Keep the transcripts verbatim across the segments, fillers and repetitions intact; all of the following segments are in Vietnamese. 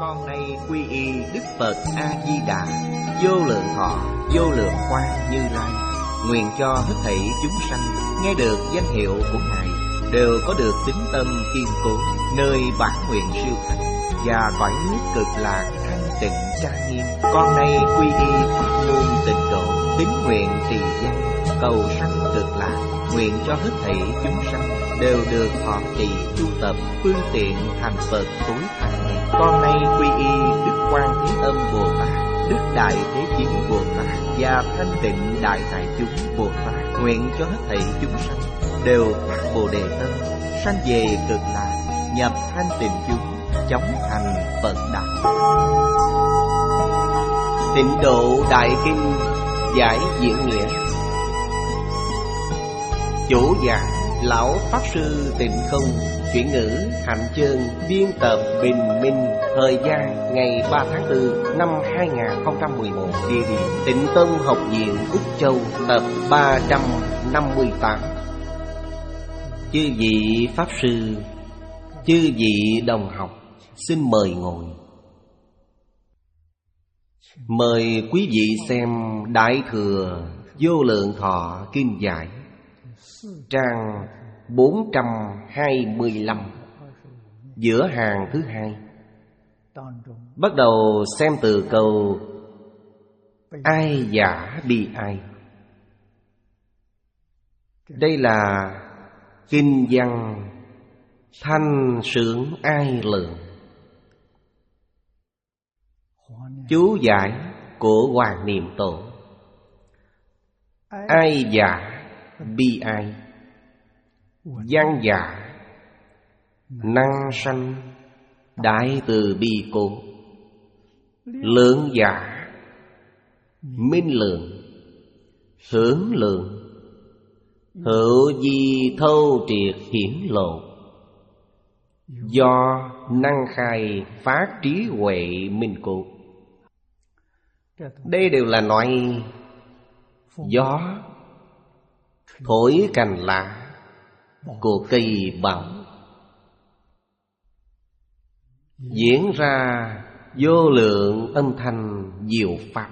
Con nay quy y Đức Phật A-di-đà, vô lượng thọ, vô lượng quang Như Lai. Nguyện cho hết thảy chúng sanh nghe được danh hiệu của Ngài đều có được tín tâm kiên cố, nơi bản nguyện siêu thắng và cõi nước cực lạc thanh tịnh trang nghiêm. Con nay quy y pháp môn tịnh độ, tín nguyện trì danh, cầu sanh cực lạc. Nguyện cho hết thảy chúng sanh đều được thọ trì tu tập phương tiện thành Phật tối thắng này. Con nay quy y Đức Quan Thế Âm Bồ Tát, Đức Đại Thế Chí Bồ Tát và Thanh Tịnh Đại Hải Chúng Bồ Tát. Nguyện cho hết thảy chúng sanh đều phát Bồ Đề tâm, sanh về cực lạc, nhập thanh tịnh chúng, chóng thành Phật đạo. Tịnh độ Đại Kinh giải diễn nghĩa. Chủ giảng Lão Pháp Sư Tịnh Không, chuyển ngữ Hạnh Chương, biên tập Bình Minh. Thời gian ngày ba tháng tư năm hai nghìn không trăm mười một. Địa điểm Tịnh Tông Học viện Úc Châu, tập ba trăm năm mươi tám. Chư vị Pháp Sư, chư vị đồng học, xin mời ngồi. Mời quý vị xem Đại Thừa Vô Lượng Thọ Kinh Giải, trang bốn trăm hai mươi lăm, giữa hàng thứ hai. Bắt đầu xem từ câu ai giả bi ai. Đây là kinh văn thanh sướng ai lượng, chú giải của Hoàng Niệm Tổ. Ai giả bi ai, văn giả năng sanh đại từ bi cố, lượng giả minh lượng hưởng lượng, hữu di thâu triệt hiển lộ, do năng khai phát trí huệ minh cố. Đây đều là nói gió thổi cành lá của cây bảo, diễn ra vô lượng âm thanh diệu pháp.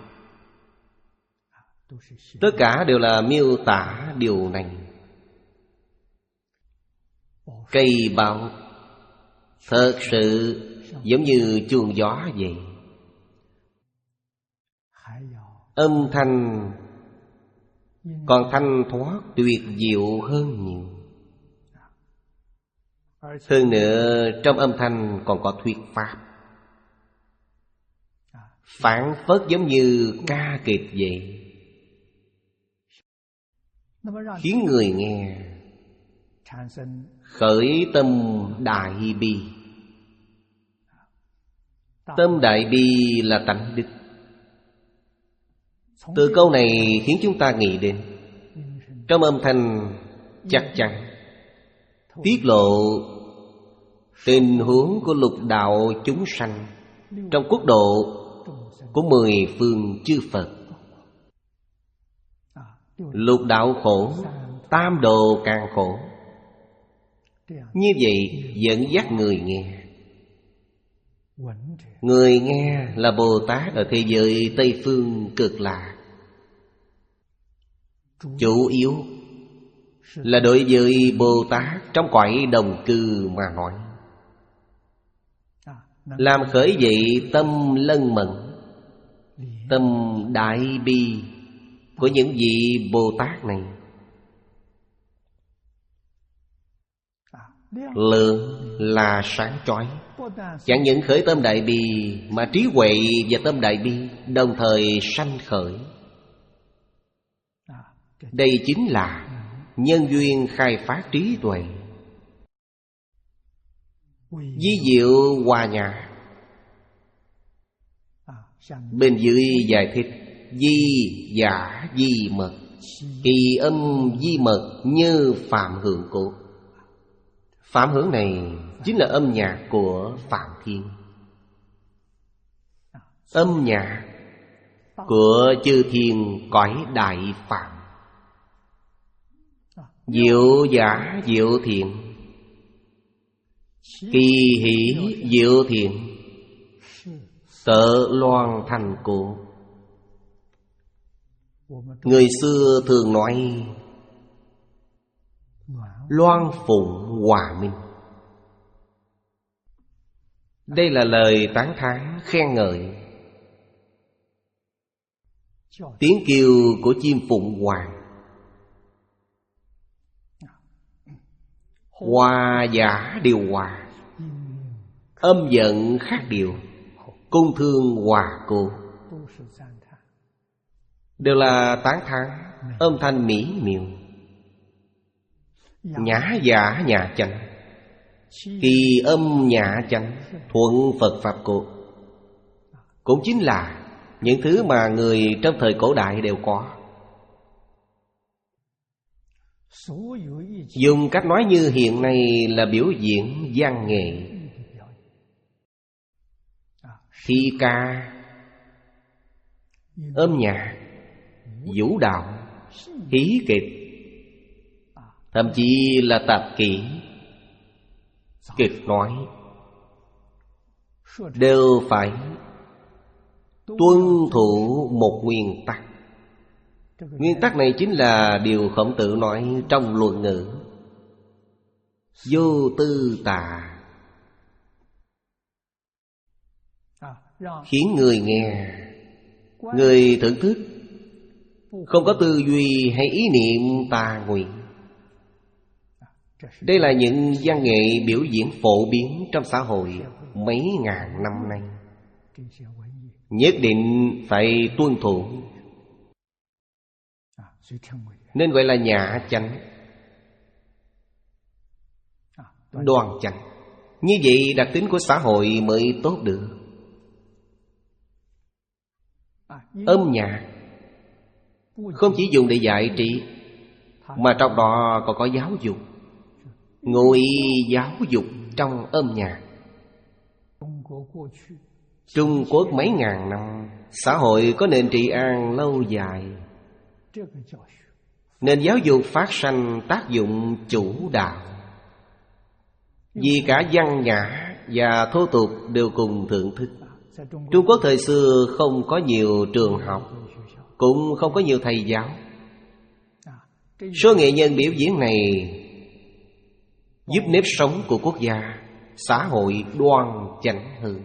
Tất cả đều là miêu tả điều này. Cây bảo thật sự giống như chuông gió vậy. Âm thanh còn thanh thoát tuyệt diệu hơn nhiều. Hơn nữa trong âm thanh còn có thuyết pháp, phảng phất giống như ca kịch vậy, khiến người nghe khởi tâm đại bi. Tâm đại bi là tánh đức. Từ câu này khiến chúng ta nghĩ đến trong âm thanh chắc chắn tiết lộ tình huống của lục đạo chúng sanh trong quốc độ của mười phương chư Phật. Lục đạo khổ, tam đồ càng khổ. Như vậy dẫn dắt người nghe. Người nghe là Bồ Tát ở thế giới Tây Phương Cực Lạc. Chủ yếu là đối với Bồ Tát trong cõi đồng cư mà nói, làm khởi dậy tâm lân mẫn, tâm đại bi của những vị Bồ Tát này. Lượng là sáng chói. Chẳng những khởi tâm đại bi mà trí huệ và tâm đại bi đồng thời sanh khởi. Đây chính là nhân duyên khai phát trí tuệ. Ví diệu hòa nhã. Bên dưới giải thích di giả di mật, kỳ âm di mật như phạm hưởng cố. Phạm hưởng này chính là âm nhạc của Phạm Thiên, âm nhạc của chư thiên cõi đại phạm. Diệu giả diệu thiện, kỳ hỷ diệu thiện, Tợ loan thành cổ. Người xưa thường nói loan phụng hòa minh. Đây là lời tán thán khen ngợi, tiếng kêu của chim phụng hoàng. Hòa giả điều hòa, âm giận khác điều, cung thương hòa cô, đều là tán thán, âm thanh mỹ miều. Nhã giả nhà chánh, kỳ âm nhã chánh, thuận Phật Pháp cốt, cũng chính là những thứ mà người trong thời cổ đại đều có. Dùng cách nói như hiện nay là biểu diễn văn nghệ, thi ca, âm nhạc, vũ đạo, hí kịch, thậm chí là tạp kỹ, kịch nói, đều phải tuân thủ một nguyên tắc. Nguyên tắc này chính là điều Khổng Tử nói trong Luận Ngữ: vô tư tà, khiến người nghe, người thưởng thức không có tư duy hay ý niệm tà nguyện. Đây là những văn nghệ biểu diễn phổ biến trong xã hội mấy ngàn năm nay, nhất định phải tuân thủ, nên gọi là nhã chánh, đoan chánh. Như vậy đặc tính của xã hội mới tốt được. Âm nhạc không chỉ dùng để giải trí, mà trong đó còn có giáo dục, ngụ ý giáo dục trong âm nhạc. Trung Quốc mấy ngàn năm, xã hội có nền trị an lâu dài, nên giáo dục phát sanh tác dụng chủ đạo. Vì cả văn nhã và thô tục đều cùng thưởng thức. Trung Quốc thời xưa không có nhiều trường học, cũng không có nhiều thầy giáo. Số nghệ nhân biểu diễn này giúp nếp sống của quốc gia, xã hội đoan chánh hơn.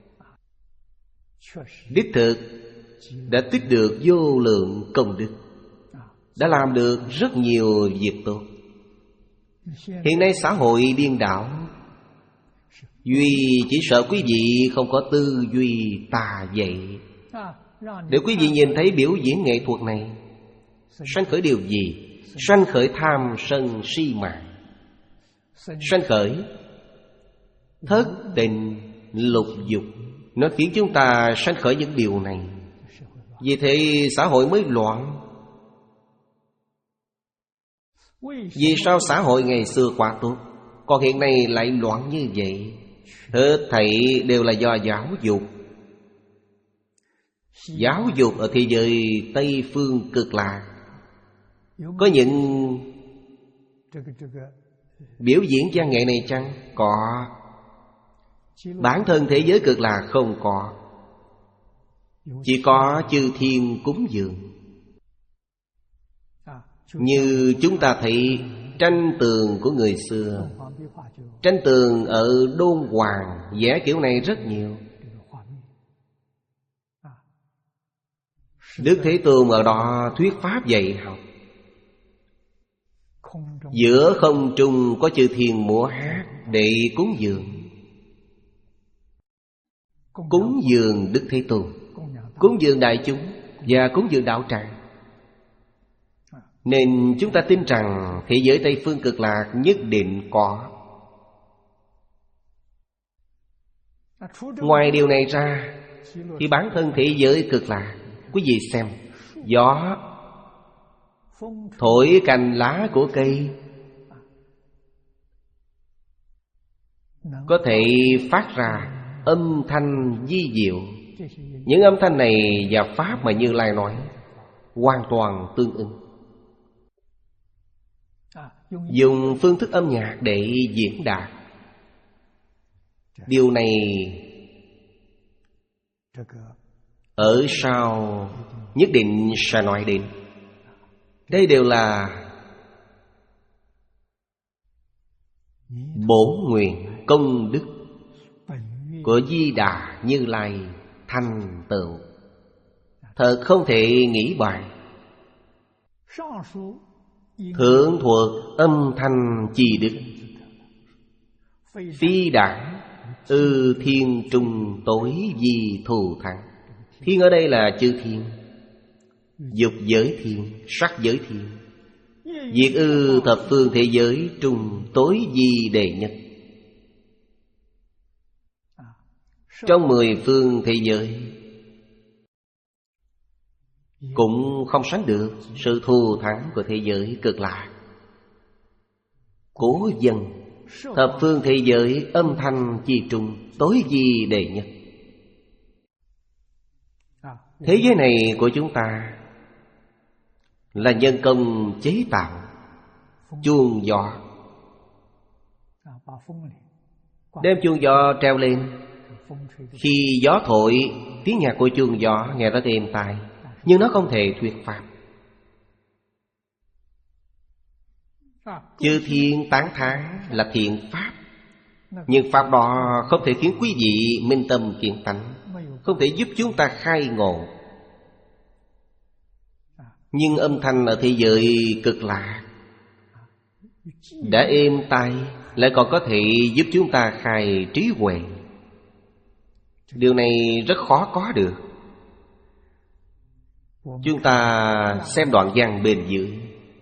Đích thực đã tích được vô lượng công đức, đã làm được rất nhiều việc tốt. Hiện nay xã hội điên đảo, duy chỉ sợ quý vị không có tư duy tà dậy. Để quý vị nhìn thấy biểu diễn nghệ thuật này, sanh khởi điều gì? Sanh khởi tham sân si mạng, sanh khởi thất tình lục dục. Nó khiến chúng ta sanh khởi những điều này. Vì thế xã hội mới loạn. Vì sao xã hội ngày xưa quá tốt, còn hiện nay lại loạn như vậy? Hết thảy đều là do giáo dục. Giáo dục ở thế giới Tây Phương Cực Lạc có những biểu diễn văn nghệ này chăng? Có. Bản thân thế giới Cực Lạc không có, chỉ có chư thiên cúng dường. Như chúng ta thấy tranh tường của người xưa, tranh tường ở Đôn Hoàng vẽ kiểu này rất nhiều. Đức Thế Tôn ở đó thuyết pháp dạy học. Giữa không trung có chư thiên múa hát để cúng dường. Cúng dường Đức Thế Tôn, cúng dường đại chúng và cúng dường đạo tràng. Nên chúng ta tin rằng thế giới Tây Phương Cực Lạc nhất định có. Ngoài điều này ra thì bản thân thế giới Cực Lạc, quý vị xem, gió thổi cành lá của cây có thể phát ra âm thanh vi diệu. Những âm thanh này và pháp mà Như Lai nói hoàn toàn tương ứng. Dùng phương thức âm nhạc để diễn đạt, điều này ở sau nhất định sẽ nói đến. Đây đều là bổn nguyện công đức của Di Đà Như Lai thành tựu, thật không thể nghĩ bàn. Thượng thuộc âm thanh chi đức, phi đẳng ư thiên trung tối di thù thắng. Thiên ở đây là chư thiên, dục giới thiên, sắc giới thiên. Diệt ư thập phương thế giới trung tối di đệ nhất. Trong mười phương thế giới cũng không sánh được sự thù thắng của thế giới cực lạc. Cố dân thập phương thế giới âm thanh chi trung tối di đệ nhất. Thế giới này của chúng ta là nhân công chế tạo chuông gió. Đem chuông gió treo lên, khi gió thổi, tiếng nhạc của chuông gió nghe rất êm tai, nhưng nó không thể thuyết pháp. Chư thiên tán thán là thiện pháp, nhưng pháp đó không thể khiến quý vị minh tâm kiến tánh, không thể giúp chúng ta khai ngộ. Nhưng âm thanh ở thế giới cực lạc đã êm tai, lại còn có thể giúp chúng ta khai trí huệ. Điều này rất khó có được. Chúng ta xem đoạn văn bên dưới.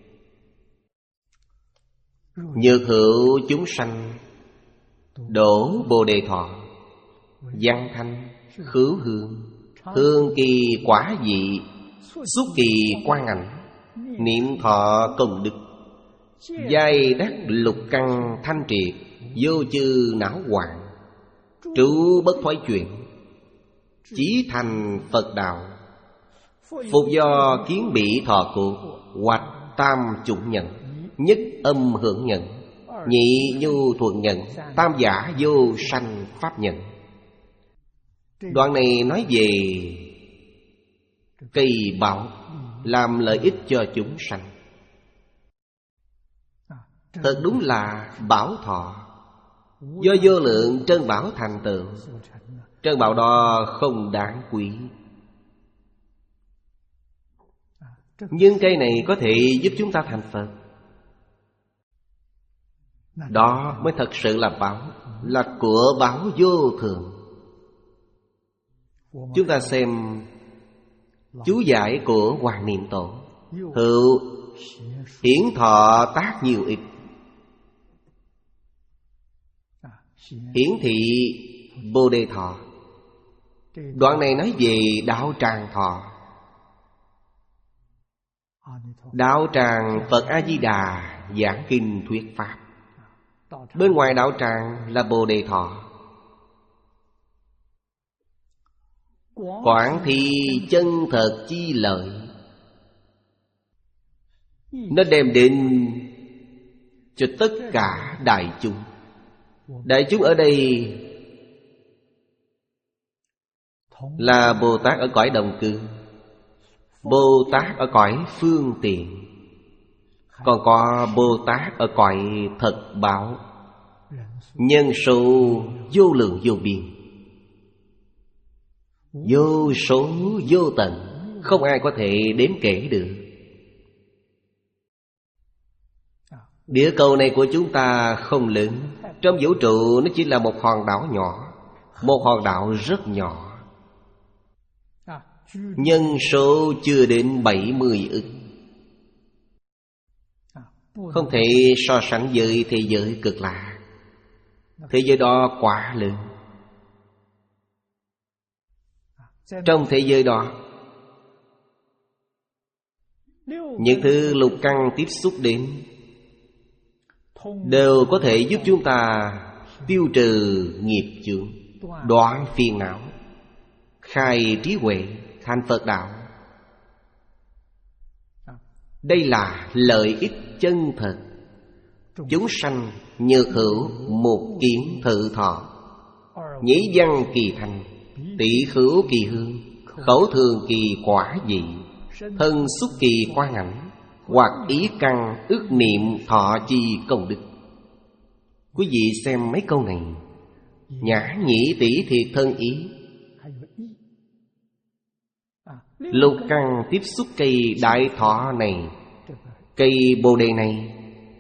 Nhược hữu chúng sanh đổ bồ đề thọ, văn thanh khứu hương, hương kỳ quả vị, xúc kỳ quan ảnh, niệm thọ công đức, giai đắc lục căn thanh triệt, vô chư não hoạn, trú bất thoái chuyển, chí thành Phật đạo. Phục do kiến bị thọ cụ, hoặc tam chủng nhận, nhất âm hưởng nhận, nhị nhu thuận nhận, tam giả vô sanh pháp nhận. Đoạn này nói về cây bảo làm lợi ích cho chúng sanh. Thật đúng là bảo thọ, do vô lượng trân bảo thành tựu. Trân bảo đó không đáng quý, nhưng cây này có thể giúp chúng ta thành Phật. Đó mới thật sự là bảo, là của báo vô thường. Chúng ta xem chú giải của Hoàng Niệm Tổ: hữu hiển thọ tác nhiều ích, hiển thị bồ đề thọ. Đoạn này nói về đạo tràng thọ. Đạo tràng Phật A-di-đà giảng kinh thuyết pháp. Bên ngoài đạo tràng là bồ đề thọ. Quảng thị chân thật chi lợi, nó đem đến cho tất cả đại chúng. Đại chúng ở đây là Bồ Tát ở cõi đồng cư, Bồ Tát ở cõi phương tiện, còn có Bồ Tát ở cõi thật báo. Nhân số vô lượng vô biên, vô số vô tận, không ai có thể đếm kể được. Địa cầu này của chúng ta không lớn, trong vũ trụ nó chỉ là một hòn đảo nhỏ, một hòn đảo rất nhỏ. Nhân số chưa đến bảy mươi ức, không thể so sánh với thế giới cực lạc. Thế giới đó quá lớn. Trong thế giới đó, những thứ lục căn tiếp xúc đến đều có thể giúp chúng ta tiêu trừ nghiệp chướng, đoạn phiền não, khai trí huệ, thành Phật đạo. Đây là lợi ích chân thật. Chúng sanh nhược hữu một kiến thự thọ, nhĩ văn kỳ thành, tỷ khứu kỳ hương, khẩu thường kỳ quả vị, thân xúc kỳ quang ảnh, hoặc ý căn ước niệm thọ chi công đức. Quý vị xem mấy câu này: nhã nhĩ tỷ thiệt thân ý, lục căn tiếp xúc cây đại thọ này, cây bồ đề này,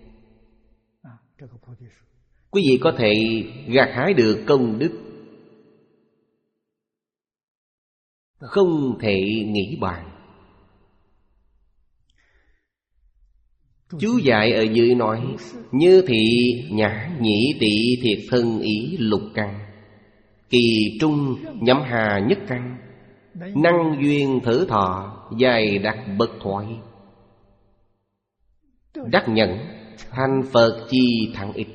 quý vị có thể gặt hái được công đức không thể nghĩ bàn. Chú dạy ở dưới nói: như thị nhã nhĩ tỷ thiệt thân ý lục căn, kỳ trung nhậm hà nhất căn, năng duyên thử thọ, dài đặc bất thoại, đắc nhẫn thành Phật chi thắng ích.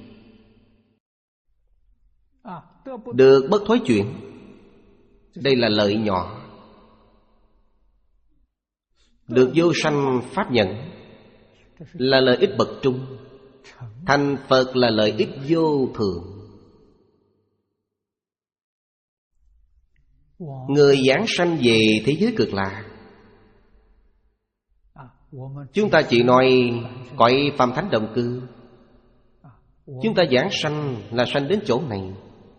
Được bất thối chuyển, đây là lợi nhỏ. Được vô sanh pháp nhẫn là lợi ích bậc trung. Thành Phật là lợi ích vô thượng. Người giảng sanh về thế giới cực lạc, chúng ta chỉ nói cõi phàm thánh đồng cư. Chúng ta giảng sanh là sanh đến chỗ này,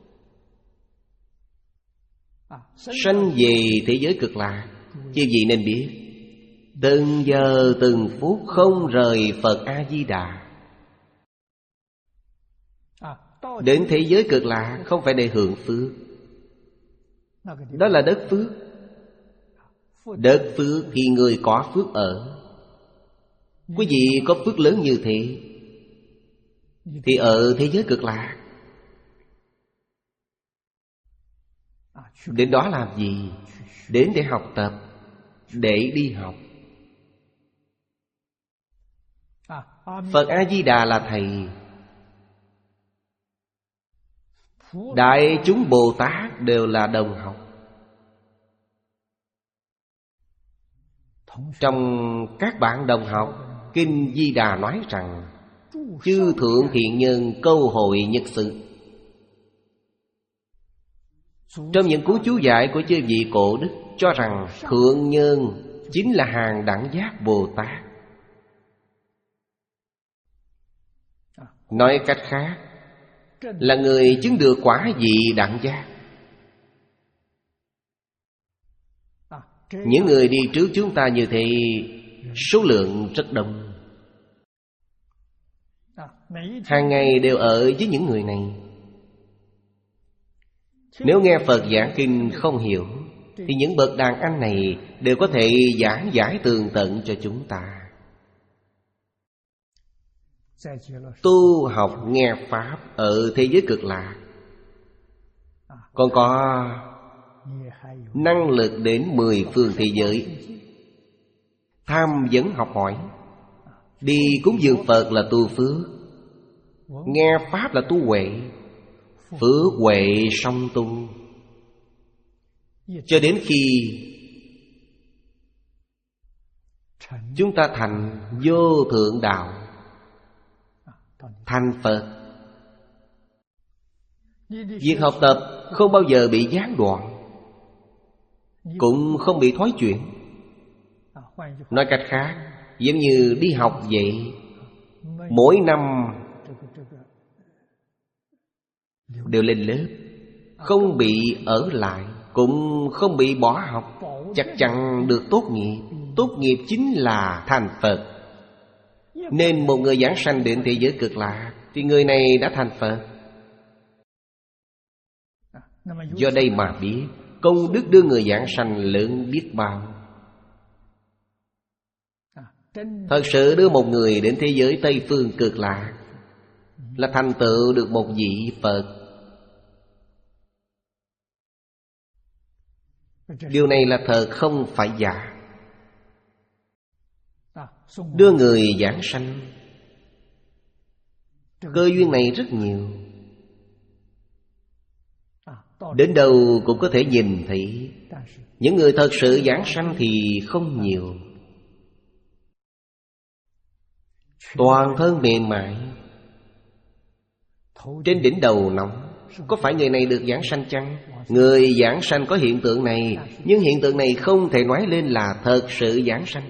sanh về thế giới cực lạc. Chứ gì nên biết, từng giờ từng phút không rời Phật A-di-đà. Đến thế giới cực lạc không phải để hưởng phước, đó là đất phước. Đất phước thì người có phước ở. Quý vị có phước lớn như thế thì ở thế giới cực lạc. Đến đó làm gì? Đến để học tập, để đi học. Phật A-di-đà là Thầy, đại chúng Bồ Tát đều là đồng học. Trong các bạn đồng học, Kinh Di Đà nói rằng chư thượng thiện nhân câu hội nhất sự. Trong những cú chú giải của chư vị cổ đức cho rằng thượng nhân chính là hàng đẳng giác Bồ Tát. Nói cách khác là người chứng được quả vị đẳng giác. Những người đi trước chúng ta như thế số lượng rất đông. Hàng ngày đều ở với những người này. Nếu nghe Phật giảng kinh không hiểu thì những bậc đàn anh này đều có thể giảng giải tường tận cho chúng ta. Tu học nghe Pháp ở thế giới cực lạc, còn có năng lực đến mười phương thế giới tham vấn học hỏi. Đi cúng dường Phật là tu phước, nghe Pháp là tu huệ. Phước huệ song tu, cho đến khi chúng ta thành vô thượng đạo, thành Phật. Việc học tập không bao giờ bị gián đoạn, cũng không bị thoái chuyển. Nói cách khác, giống như đi học vậy, mỗi năm đều lên lớp, không bị ở lại, cũng không bị bỏ học, chắc chắn được tốt nghiệp. Tốt nghiệp chính là thành Phật. Nên một người giảng sanh đến thế giới cực lạc thì người này đã thành Phật. Do đây mà biết công đức đưa người giảng sanh lớn biết bao. Thật sự đưa một người đến thế giới Tây Phương cực lạc là thành tựu được một vị Phật. Điều này là thật, không phải giả. Đưa người giảng sanh, cơ duyên này rất nhiều. Đến đâu cũng có thể nhìn thấy. Những người thật sự giảng sanh thì không nhiều. Toàn thân mềm mại, trên đỉnh đầu nóng, Có phải người này được giảng sanh chăng? Người giảng sanh có hiện tượng này, nhưng hiện tượng này không thể nói lên là thật sự giảng sanh.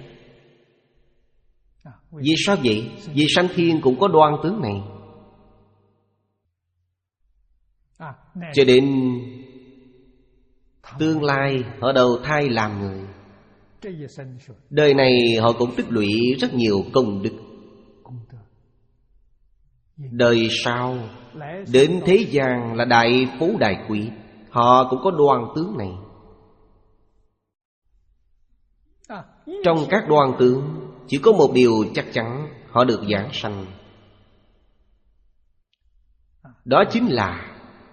Vì sao vậy? Vì sanh thiên cũng có đoan tướng này. Cho đến tương lai họ đầu thai làm người. Đời này họ cũng tích lũy rất nhiều công đức. Đời sau đến thế gian là đại phú đại quý, họ cũng có đoan tướng này. Trong các đoan tướng chỉ có một điều chắc chắn, họ được giảng sanh. Đó chính là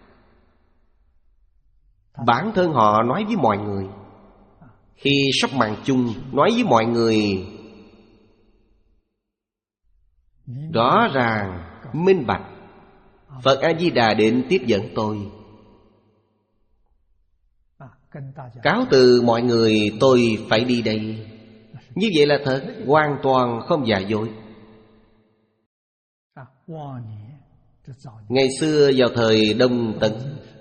bản thân họ nói với mọi người. Khi sắp mạng chung nói với mọi người rõ ràng, minh bạch: Phật A-di-đà đến tiếp dẫn tôi. Cáo từ mọi người tôi phải đi đây. Như vậy là thật, hoàn toàn không giả dối. Ngày xưa vào thời Đông Tấn,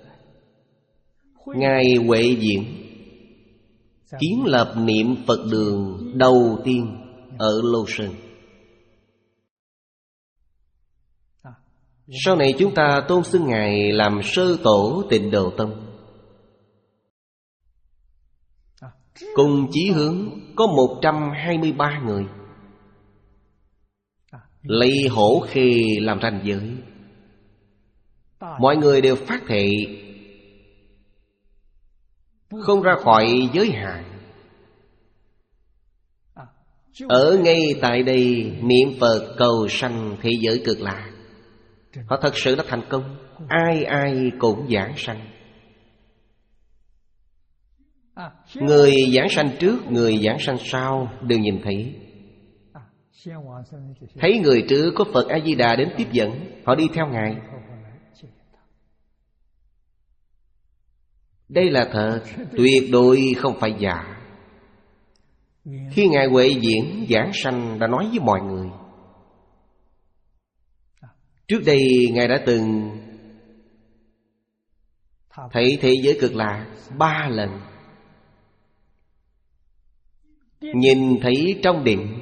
Ngài Huệ Diễn kiến lập niệm Phật đường đầu tiên ở Lô Sơn. Sau này chúng ta tôn xưng Ngài làm sơ tổ Tịnh Độ Tông. Cùng chí hướng có một trăm hai mươi ba người, lấy hổ khê làm ranh giới. Mọi người đều phát thệ không ra khỏi giới hạn. Ở ngay tại đây niệm Phật cầu sanh thế giới cực lạc. Họ thật sự đã thành công. Ai ai cũng giảng sanh. Người giảng sanh trước, người giảng sanh sau đều nhìn thấy. Thấy người trước có Phật A-di-đà đến tiếp dẫn, họ đi theo Ngài. Đây là thật, tuyệt đối không phải giả. Khi Ngài Huệ Diễn giảng sanh đã nói với mọi người. Trước đây Ngài đã từng thấy thế giới cực lạc ba lần. Nhìn thấy trong định.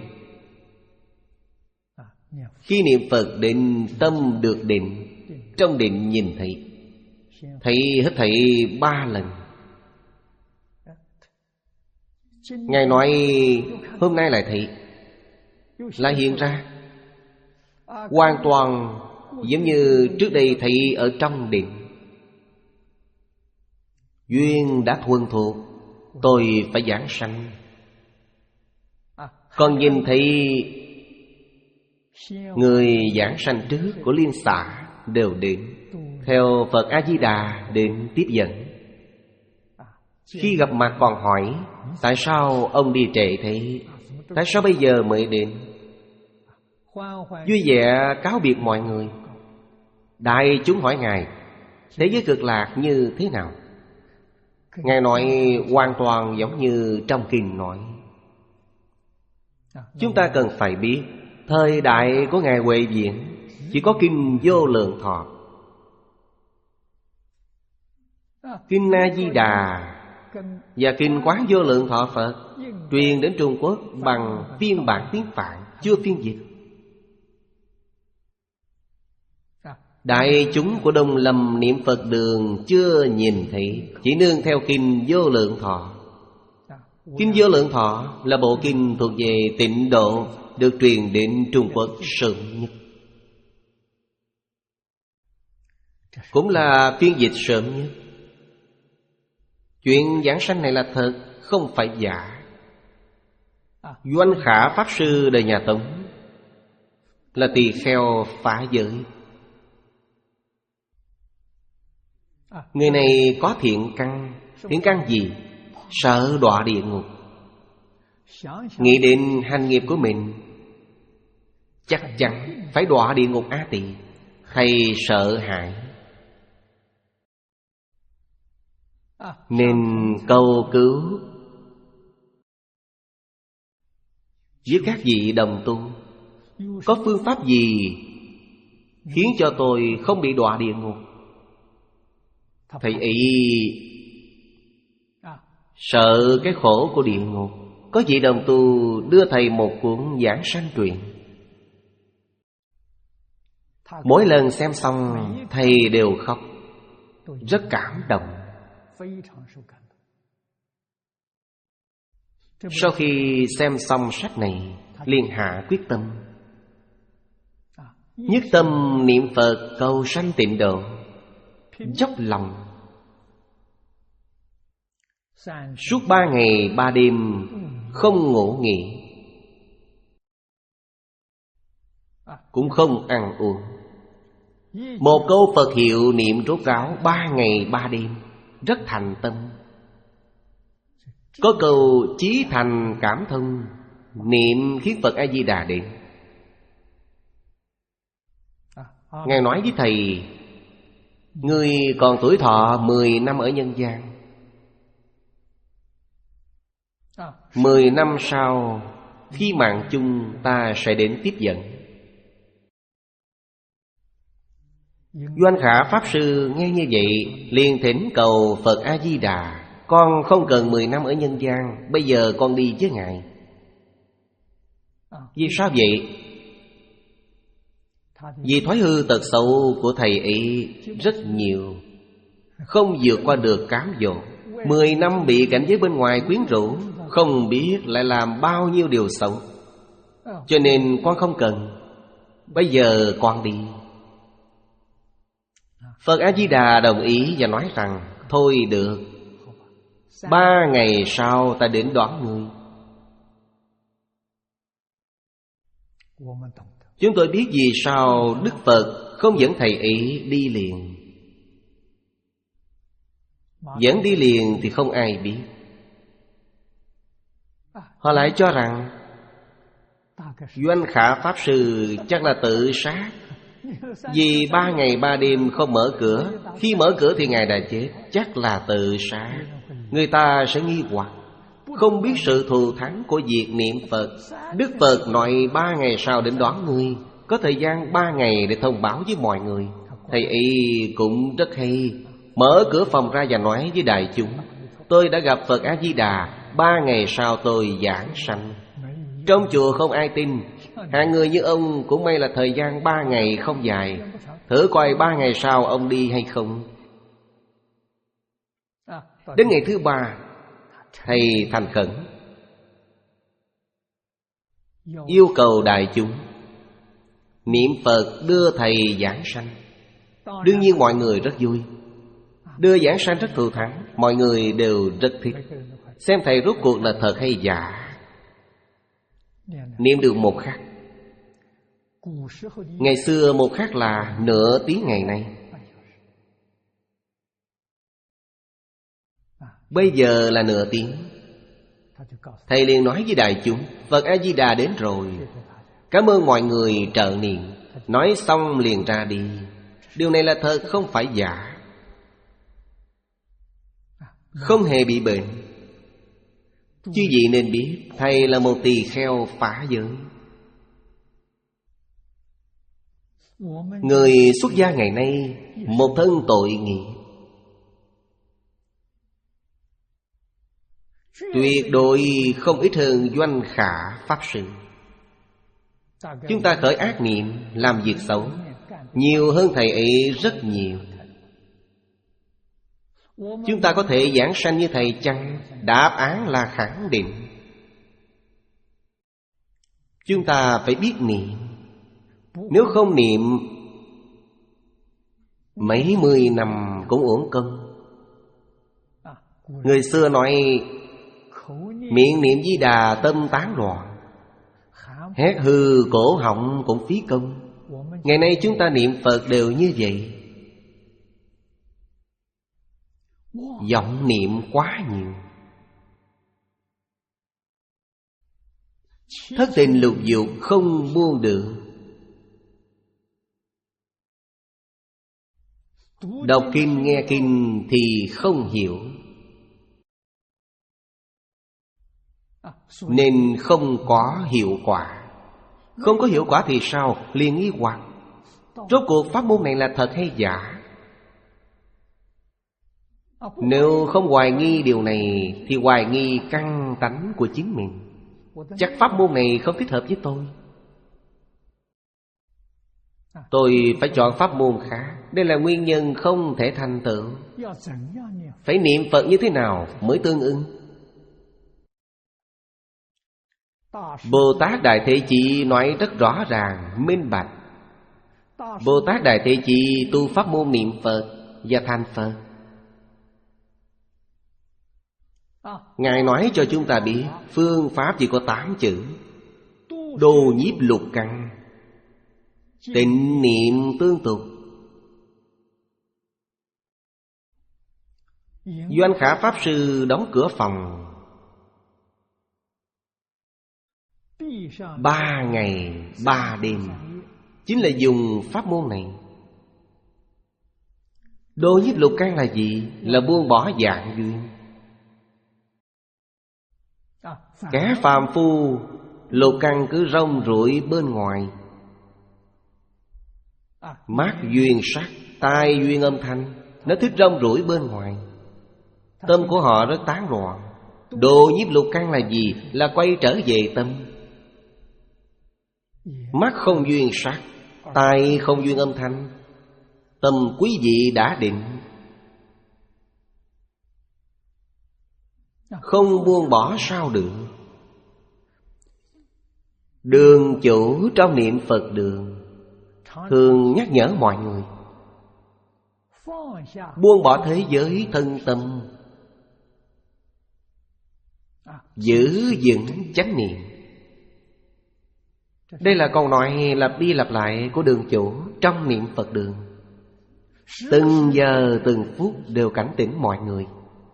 Khi niệm Phật định tâm được định, trong định nhìn thấy. Thấy hết thảy ba lần. Ngài nói hôm nay lại thấy, lại hiện ra. Hoàn toàn giống như trước đây thấy ở trong định. Duyên đã thuần thuộc, tôi phải giảng sanh. Còn nhìn thấy người giảng sanh trước của liên xã đều đến theo Phật A-di-đà đến tiếp dẫn. Khi gặp mặt còn hỏi: tại sao ông đi trễ thế? Tại sao bây giờ mới đến? Vui vẻ cáo biệt mọi người. Đại chúng hỏi Ngài: thế giới cực lạc như thế nào? Ngài nói hoàn toàn giống như trong kinh nói. Chúng ta cần phải biết, thời đại của Ngài Huệ Diễn chỉ có kinh Vô Lượng Thọ. Kinh A-di-đà và kinh Quán Vô Lượng Thọ Phật truyền đến Trung Quốc bằng phiên bản tiếng Phạn, chưa phiên dịch. Đại chúng của Đông Lâm niệm Phật đường chưa nhìn thấy, chỉ nương theo kinh Vô Lượng Thọ. Kinh Vô Lượng Thọ là bộ kinh thuộc về Tịnh Độ, được truyền đến Trung Quốc sớm nhất, cũng là phiên dịch sớm nhất. Chuyện giảng sanh này là thật, không phải giả. Doanh Khả Pháp Sư đời nhà Tống là tỳ kheo phá giới. Người này có thiện căn. Thiện căn gì? Sợ đọa địa ngục. Nghĩ đến hành nghiệp của mình, chắc chắn phải đọa địa ngục A Tỳ. Thầy sợ hãi nên cầu cứu với các vị đồng tu. Có phương pháp gì khiến cho tôi không bị đọa địa ngục? Thầy ý sợ cái khổ của địa ngục. Có vị đồng tu đưa thầy một cuốn Giảng Sanh Truyện. Mỗi lần xem xong thầy đều khóc, rất cảm động. Sau khi xem xong sách này, liền hạ quyết tâm, nhất tâm niệm Phật cầu sanh tịnh độ, dốc lòng. Suốt ba ngày ba đêm không ngủ nghỉ, cũng không ăn uống. Một câu Phật hiệu niệm rốt ráo ba ngày ba đêm, rất thành tâm. Có câu chí thành cảm thông, niệm khiến Phật A-di-đà đến. Ngài nói với thầy: ngươi còn tuổi thọ mười năm ở nhân gian, Mười năm sau khi mạng chung ta sẽ đến tiếp dẫn. Doanh Khả Pháp Sư nghe như vậy liền thỉnh cầu Phật A-di-đà: con không cần mười năm ở nhân gian, bây giờ con đi với Ngài. Vì sao vậy? Vì thói hư tật xấu của thầy ấy rất nhiều, không vượt qua được cám dỗ. Mười năm bị cảnh giới bên ngoài quyến rũ, không biết lại làm bao nhiêu điều xấu. Cho nên con không cần, bây giờ con đi. Phật A-di-đà đồng ý và nói rằng: thôi được, ba ngày sau ta đến đón ngươi. Chúng tôi biết vì sao Đức Phật không dẫn thầy ấy đi liền. Dẫn đi liền thì không ai biết. Họ lại cho rằng Doanh Khả Pháp Sư chắc là tự sát, vì ba ngày ba đêm không mở cửa. Khi mở cửa thì Ngài đã chết, chắc là tự sát. Người ta sẽ nghi hoặc, không biết sự thù thắng của việc niệm Phật. Đức Phật nói ba ngày sau đến đón ngươi, có thời gian ba ngày để thông báo với mọi người. Thầy ấy cũng rất hay, mở cửa phòng ra và nói với đại chúng: tôi đã gặp Phật A-di-đà, ba ngày sau tôi giảng sanh. Trong chùa không ai tin. Hạng người như ông cũng may là thời gian ba ngày không dài. Thử coi ba ngày sau ông đi hay không. Đến ngày thứ ba, thầy thành khẩn yêu cầu đại chúng niệm Phật đưa thầy giảng sanh. Đương nhiên mọi người rất vui. Đưa giảng sanh rất thù thắng, mọi người đều rất thích. Xem thầy rốt cuộc là thật hay giả. Niệm được một khắc. Ngày xưa một khắc là nửa tiếng ngày nay. Bây giờ là nửa tiếng. Thầy liền nói với đại chúng: Phật A-di-đà đến rồi, cảm ơn mọi người trợ niệm. Nói xong liền ra đi. Điều này là thật, không phải giả. Không hề bị bệnh. Chứ gì nên biết thầy là một tỳ kheo phá giới. Người xuất gia ngày nay một thân tội nghiệp, tuyệt đối không ít hơn Doanh Khả Pháp Sư. Chúng ta khởi ác niệm, làm việc xấu nhiều hơn thầy ấy rất nhiều. Chúng ta có thể giảng sanh như thầy chăng? Đáp án là khẳng định. Chúng ta phải biết niệm. Nếu không niệm, mấy mươi năm cũng uổng công. Người xưa nói: miệng niệm Di Đà tâm tán loạn, hét hư cổ họng cũng phí công. Ngày nay chúng ta niệm Phật đều như vậy. Vọng niệm quá nhiều, thất tình lục dục không buông được. Đọc kinh nghe kinh thì không hiểu, nên không có hiệu quả. Không có hiệu quả thì sao? Liền nghi hoặc, rốt cuộc pháp môn này là thật hay giả? Nếu không hoài nghi điều này thì hoài nghi căn tánh của chính mình. Chắc pháp môn này không thích hợp với tôi, tôi phải chọn pháp môn khác. Đây là nguyên nhân không thể thành tựu. Phải niệm Phật như thế nào mới tương ưng? Bồ Tát Đại Thế Chí nói rất rõ ràng, minh bạch. Bồ Tát Đại Thế Chí tu pháp môn niệm Phật và thành Phật. Ngài nói cho chúng ta biết phương pháp chỉ có tám chữ: đồ nhiếp lục căn, tịnh niệm tương tục. Doanh Khả Pháp Sư đóng cửa phòng ba ngày ba đêm, chính là dùng pháp môn này. Đồ nhiếp lục căn là gì? Là buông bỏ dạng duyên. Kẻ phàm phu lục căn cứ rong ruổi bên ngoài: mắt duyên sắc, tai duyên âm thanh. Nó thích rong ruổi bên ngoài, tâm của họ rất tán loạn. Đồ nhiếp lục căn là gì? Là quay trở về tâm. Mắt không duyên sắc, tai không duyên âm thanh, tâm quý vị đã định, không buông bỏ sao được. Đường chủ trong niệm Phật đường thường nhắc nhở mọi người buông bỏ thế giới thân tâm, giữ vững chánh niệm. Đây là câu nói lặp đi lặp lại của đường chủ trong niệm Phật đường. Từng giờ từng phút đều cảnh tỉnh mọi người.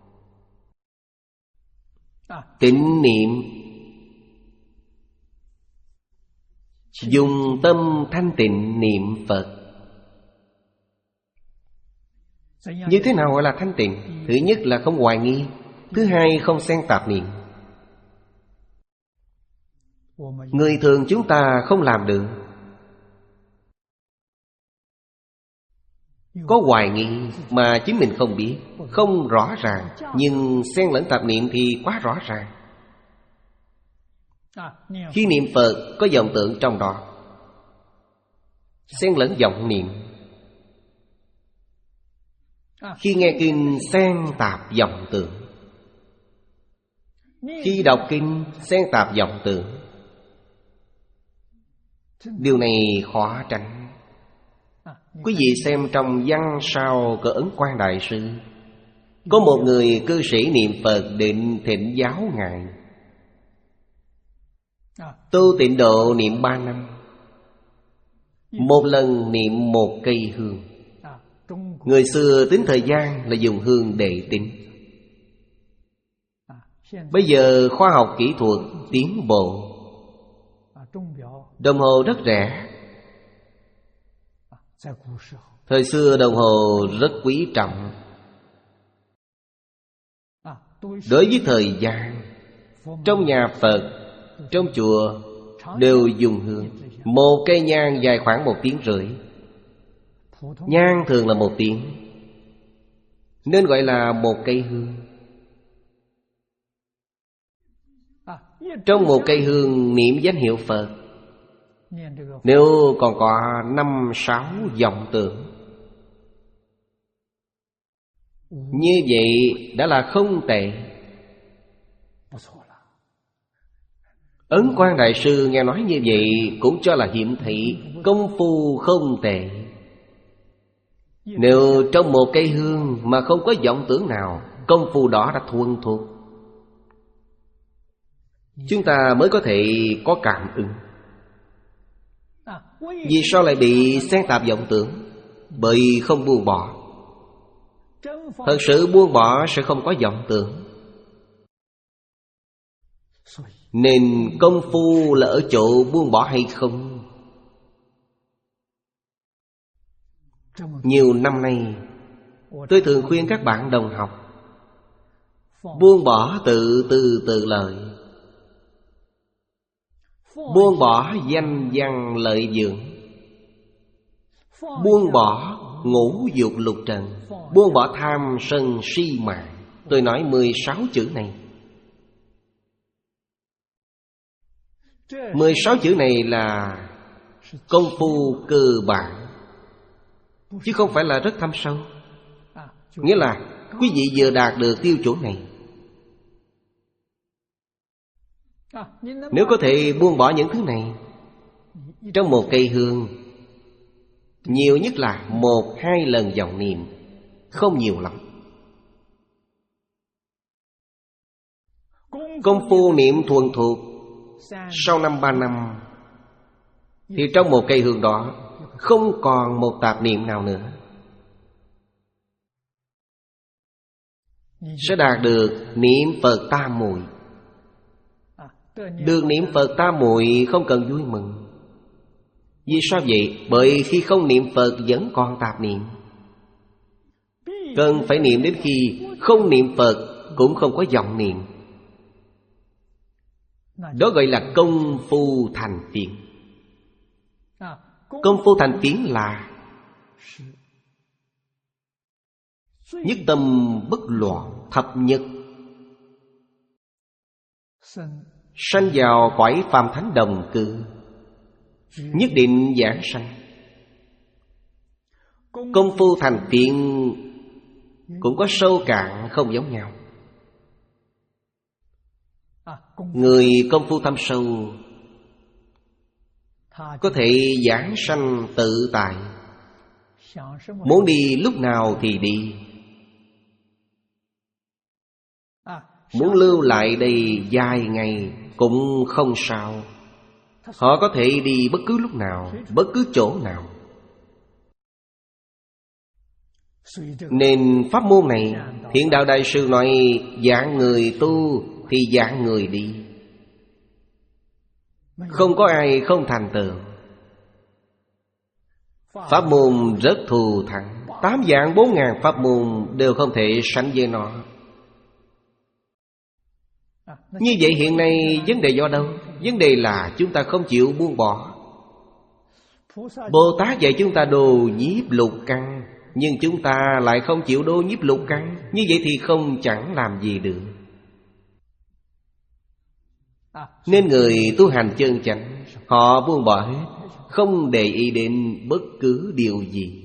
Tịnh niệm, dùng tâm thanh tịnh niệm Phật. Như thế nào gọi là thanh tịnh? Thứ nhất là không hoài nghi. Thứ hai không xen tạp niệm. Người thường chúng ta không làm được. Có hoài nghi mà chính mình không biết, không rõ ràng. Nhưng xen lẫn tạp niệm thì quá rõ ràng. Khi niệm Phật có vọng tưởng trong đó, xen lẫn vọng niệm. Khi nghe kinh xen tạp vọng tưởng. Khi đọc kinh xen tạp vọng tưởng. Điều này khó tránh. Quý vị xem trong văn sao của Ấn Quang Đại Sư, có một người cư sĩ niệm Phật định thịnh giáo Ngài. Tu tịnh độ niệm ba năm, một lần niệm một cây hương. Người xưa tính thời gian là dùng hương để tính. Bây giờ khoa học kỹ thuật tiến bộ, đồng hồ rất rẻ. Thời xưa đồng hồ rất quý trọng. Đối với thời gian, trong nhà Phật, trong chùa đều dùng hương. Một cây nhang dài khoảng một tiếng rưỡi. Nhang thường là một tiếng, nên gọi là một cây hương. Trong một cây hương niệm danh hiệu Phật, nếu còn có năm sáu vọng tưởng, như vậy đã là không tệ. Ấn Quang Đại Sư nghe nói như vậy cũng cho là hiểm thị, công phu không tệ. Nếu trong một cây hương mà không có vọng tưởng nào, công phu đó đã thuần thục. Chúng ta mới có thể có cảm ứng. Vì sao lại bị xen tạp vọng tưởng? Bởi không buông bỏ. Thật sự buông bỏ sẽ không có vọng tưởng. Nên công phu là ở chỗ buông bỏ hay không. Nhiều năm nay tôi thường khuyên các bạn đồng học buông bỏ tự từ tự lợi, buông bỏ danh văn lợi dưỡng, buông bỏ ngũ dục lục trần, buông bỏ tham sân si mạng. Tôi nói mười sáu chữ này. Mười sáu chữ này là công phu cơ bản, chứ không phải là rất thâm sâu. Nghĩa là quý vị vừa đạt được tiêu chuẩn này, nếu có thể buông bỏ những thứ này, trong một cây hương nhiều nhất là một hai lần vọng niệm, không nhiều lắm. Công phu niệm thuần thuộc, sau năm ba năm thì trong một cây hương đó không còn một tạp niệm nào nữa, sẽ đạt được niệm Phật tam muội. Được niệm Phật tam muội không cần vui mừng. Vì sao vậy? Bởi khi không niệm Phật vẫn còn tạp niệm. Cần phải niệm đến khi không niệm Phật cũng không có vọng niệm. Đó gọi là công phu thành tiến. Công phu thành tiến là nhất tâm bất loạn thập nhất, sanh vào cõi phàm thánh đồng cư, nhất định giảng sanh. Công phu thành tiến cũng có sâu cạn không giống nhau. Người công phu thâm sâu có thể giảng sanh tự tại, muốn đi lúc nào thì đi, muốn lưu lại đây vài ngày cũng không sao. Họ có thể đi bất cứ lúc nào, bất cứ chỗ nào. Nên pháp môn này, Thiện Đạo Đại Sư nói dạng người tu thì dạng người đi, không có ai không thành tựu. Pháp môn rất thù thắng, tám dạng bốn ngàn pháp môn đều không thể sánh với nó. Như vậy hiện nay vấn đề do đâu? Vấn đề là chúng ta không chịu buông bỏ. Bồ Tát dạy chúng ta độ nhiếp lục căn, nhưng chúng ta lại không chịu độ nhiếp lục căn. Như vậy thì không chẳng làm gì được. Nên người tu hành chân chánh, họ buông bỏ hết, không để ý đến bất cứ điều gì.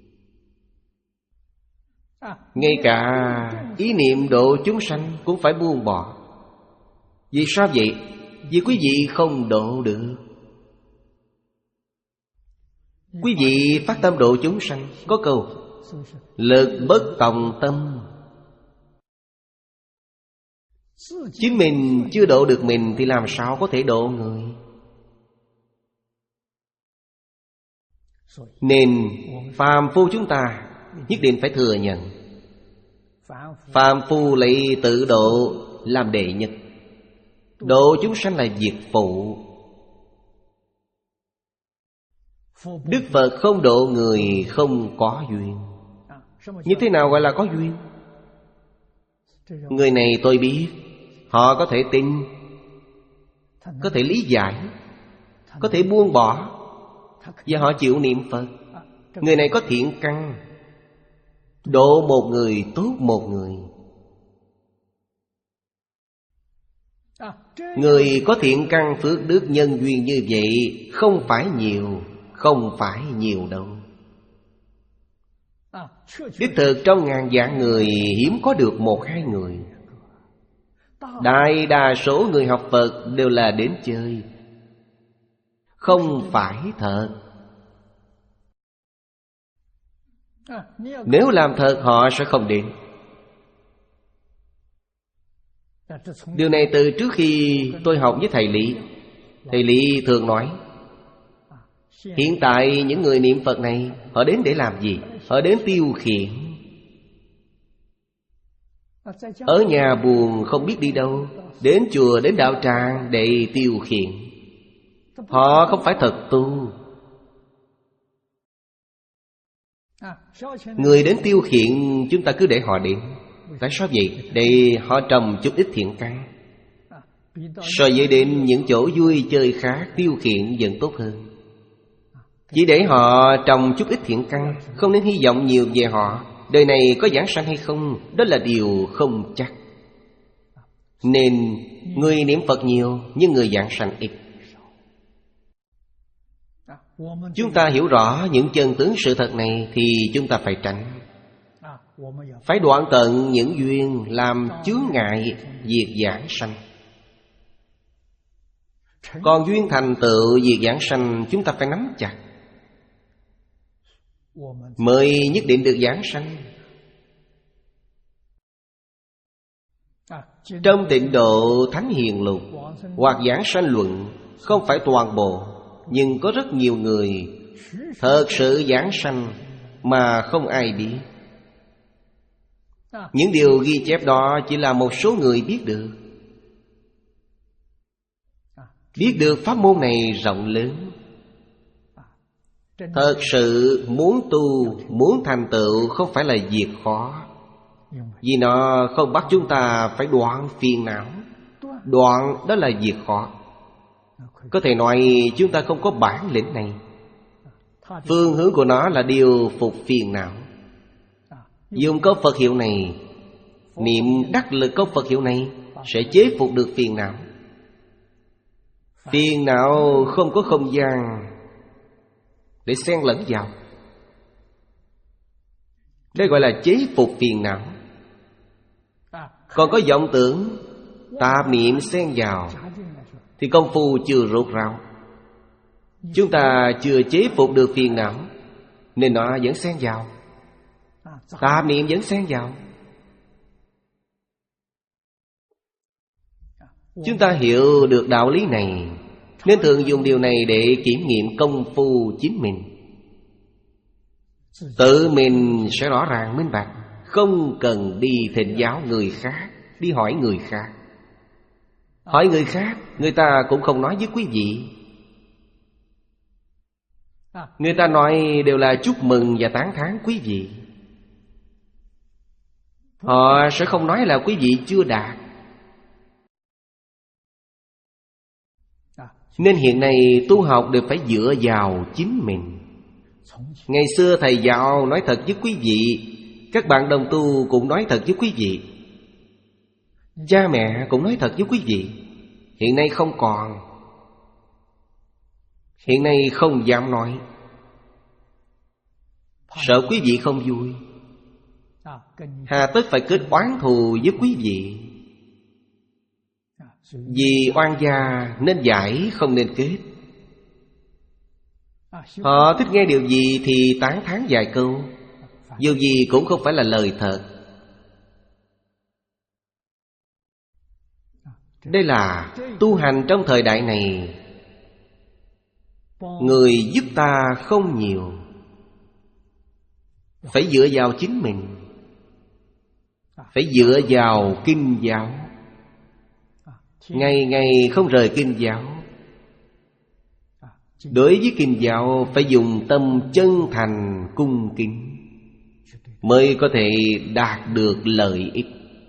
Ngay cả ý niệm độ chúng sanh cũng phải buông bỏ. Vì sao vậy? Vì quý vị không độ được. Quý vị phát tâm độ chúng sanh, có câu lực bất tòng tâm. Chính mình chưa độ được mình thì làm sao có thể độ người? Nên phàm phu chúng ta nhất định phải thừa nhận, phàm phu lấy tự độ làm đệ nhất, độ chúng sanh là việc phụ. Đức Phật không độ người không có duyên. Như thế nào gọi là có duyên? Người này tôi biết, họ có thể tin, có thể lý giải, có thể buông bỏ, và họ chịu niệm Phật. Người này có thiện căn, độ một người tốt một người. Người có thiện căn phước đức nhân duyên như vậy không phải nhiều, không phải nhiều đâu. Đích thực trong ngàn vạn người hiếm có được một hai người. Đại đa số người học Phật đều là đến chơi, không phải thật. Nếu làm thật họ sẽ không đến. Điều này từ trước khi tôi học với thầy Lý, thầy Lý thường nói, hiện tại những người niệm Phật này, họ đến để làm gì? Họ đến tiêu khiển. Ở nhà buồn không biết đi đâu, đến chùa đến đạo tràng để tiêu khiển. Họ không phải thật tu. Người đến tiêu khiển chúng ta cứ để họ đến. Tại sao vậy? Để họ trồng chút ít thiện căn. So với đến những chỗ vui chơi khác, tiêu khiển vẫn tốt hơn. Chỉ để họ trồng chút ít thiện căn, không nên hy vọng nhiều về họ. Đời này có giảng sanh hay không, đó là điều không chắc. Nên người niệm Phật nhiều, nhưng người giảng sanh ít. Chúng ta hiểu rõ những chân tướng sự thật này thì chúng ta phải tránh, phải đoạn tận những duyên làm chướng ngại việc giảng sanh. Còn duyên thành tựu việc giảng sanh chúng ta phải nắm chặt, mới nhất định được giảng sanh. Trong Tịnh Độ Thánh Hiền Lục hoặc Giảng Sanh Luận, không phải toàn bộ, nhưng có rất nhiều người thật sự giảng sanh mà không ai biết. Những điều ghi chép đó chỉ là một số người biết được. Biết được pháp môn này rộng lớn. Thật sự muốn tu, muốn thành tựu không phải là việc khó, vì nó không bắt chúng ta phải đoạn phiền não. Đoạn đó là việc khó. Có thể nói chúng ta không có bản lĩnh này. Phương hướng của nó là điều phục phiền não. Dùng câu Phật hiệu này, niệm đắc lực câu Phật hiệu này sẽ chế phục được phiền não. Phiền não không có không gian để xen lẫn vào. Đây gọi là chế phục phiền não. Còn có vọng tưởng, tạp niệm xen vào thì công phu chưa rốt ráo. Chúng ta chưa chế phục được phiền não, nên nó vẫn xen vào. Tạp niệm vẫn xen vào. Chúng ta hiểu được đạo lý này, nên thường dùng điều này để kiểm nghiệm công phu chính mình. Tự mình sẽ rõ ràng minh bạch, không cần đi thỉnh giáo người khác, đi hỏi người khác. Hỏi người khác, người ta cũng không nói với quý vị. Người ta nói đều là chúc mừng và tán thán quý vị. Họ sẽ không nói là quý vị chưa đạt. Nên hiện nay tu học đều phải dựa vào chính mình. Ngày xưa thầy giáo nói thật với quý vị, các bạn đồng tu cũng nói thật với quý vị, cha mẹ cũng nói thật với quý vị. Hiện nay không còn. Hiện nay không dám nói, sợ quý vị không vui. Hà tất phải kết oán thù với quý vị. Vì oan gia nên giải, không nên kết. Họ thích nghe điều gì thì tán thán vài câu, dù gì cũng không phải là lời thật. Đây là tu hành trong thời đại này. Người giúp ta không nhiều, phải dựa vào chính mình, phải dựa vào kinh giáo. Ngày ngày không rời kinh giáo. Đối với kinh giáo phải dùng tâm chân thành cung kính, mới có thể đạt được lợi ích.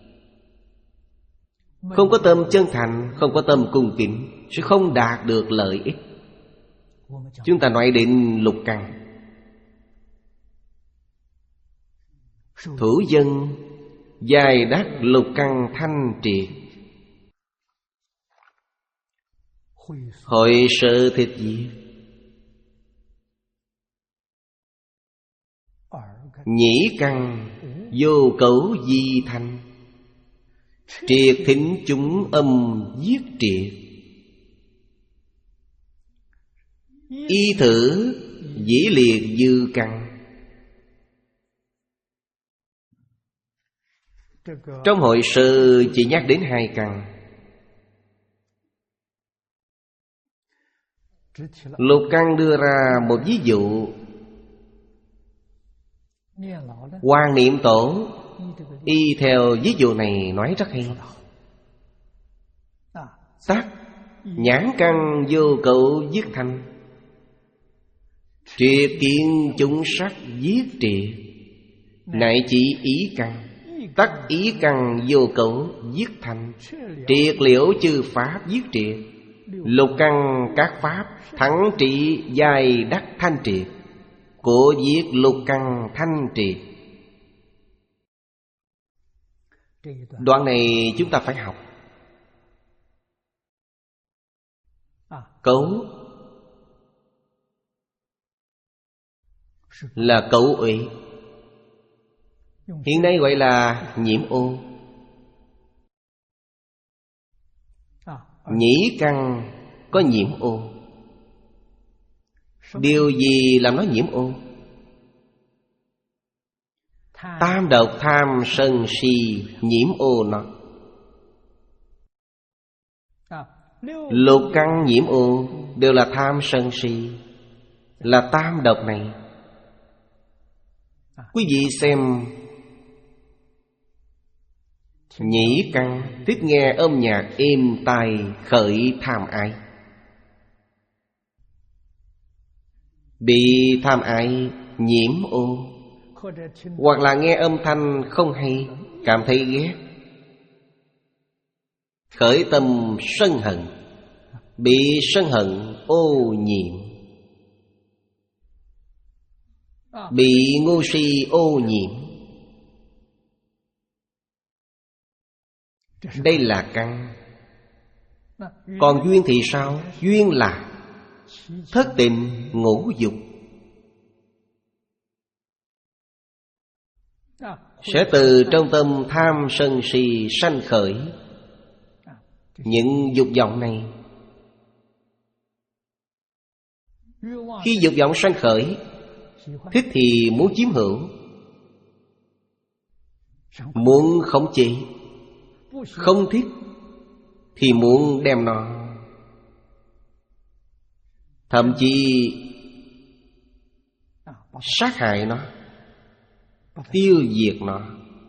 Không có tâm chân thành, không có tâm cung kính, sẽ không đạt được lợi ích. Chúng ta nói đến lục căn. Thủ dân dài đắc lục căn thanh triệt, hội sự thịt diệt. Nhĩ căn vô cấu di thanh, triệt thính chúng âm giết triệt. Y thử dĩ liệt dư căn. Trong hội sự chỉ nhắc đến hai căn. Lục căn đưa ra một ví dụ. Quan Niệm Tổ y theo ví dụ này nói rất hay. Tắc nhãn căn vô cấu giết thanh, triệt kiến chúng sắc giết triệt. Nại chỉ ý căn, tắc ý căn vô cấu giết thanh, triệt liễu chư pháp giết triệt. Lục căn các pháp thắng trị giai đắc thanh triệt, của viết lục căn thanh triệt. Đoạn này chúng ta phải học. Cấu là cấu uy, hiện nay gọi là nhiễm ô. Nhĩ căn có nhiễm ô. Điều gì làm nó nhiễm ô? Tam độc tham sân si nhiễm ô nó. Lục căn nhiễm ô đều là tham sân si, là tam độc này. Quý vị xem, nhĩ căn thích nghe âm nhạc êm tai khởi tham ái. Bị tham ái nhiễm ô, hoặc là nghe âm thanh không hay, cảm thấy ghét, khởi tâm sân hận, bị sân hận ô nhiễm, bị ngu si ô nhiễm. Đây là căn. Còn duyên thì sao? Duyên là thất tình ngũ dục, sẽ từ trong tâm tham sân si sanh khởi những dục vọng này. Khi dục vọng sanh khởi, thích thì muốn chiếm hữu, muốn khống chế. Không thích thì muốn đem nó, thậm chí sát hại nó, tiêu diệt nó.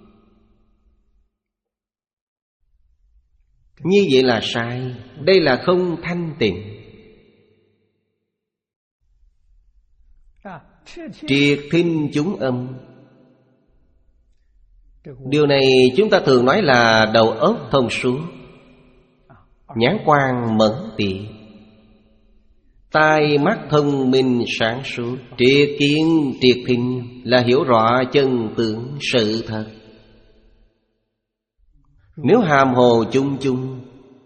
Như vậy là sai. Đây là không thanh tịnh. Triệt thinh chúng âm. Điều này chúng ta thường nói là đầu óc thông suốt, nhãn quan mẫn tiện, tai mắt thông minh sáng suốt. Triệt kiến triệt thinh là hiểu rõ chân tướng sự thật. Nếu hàm hồ chung chung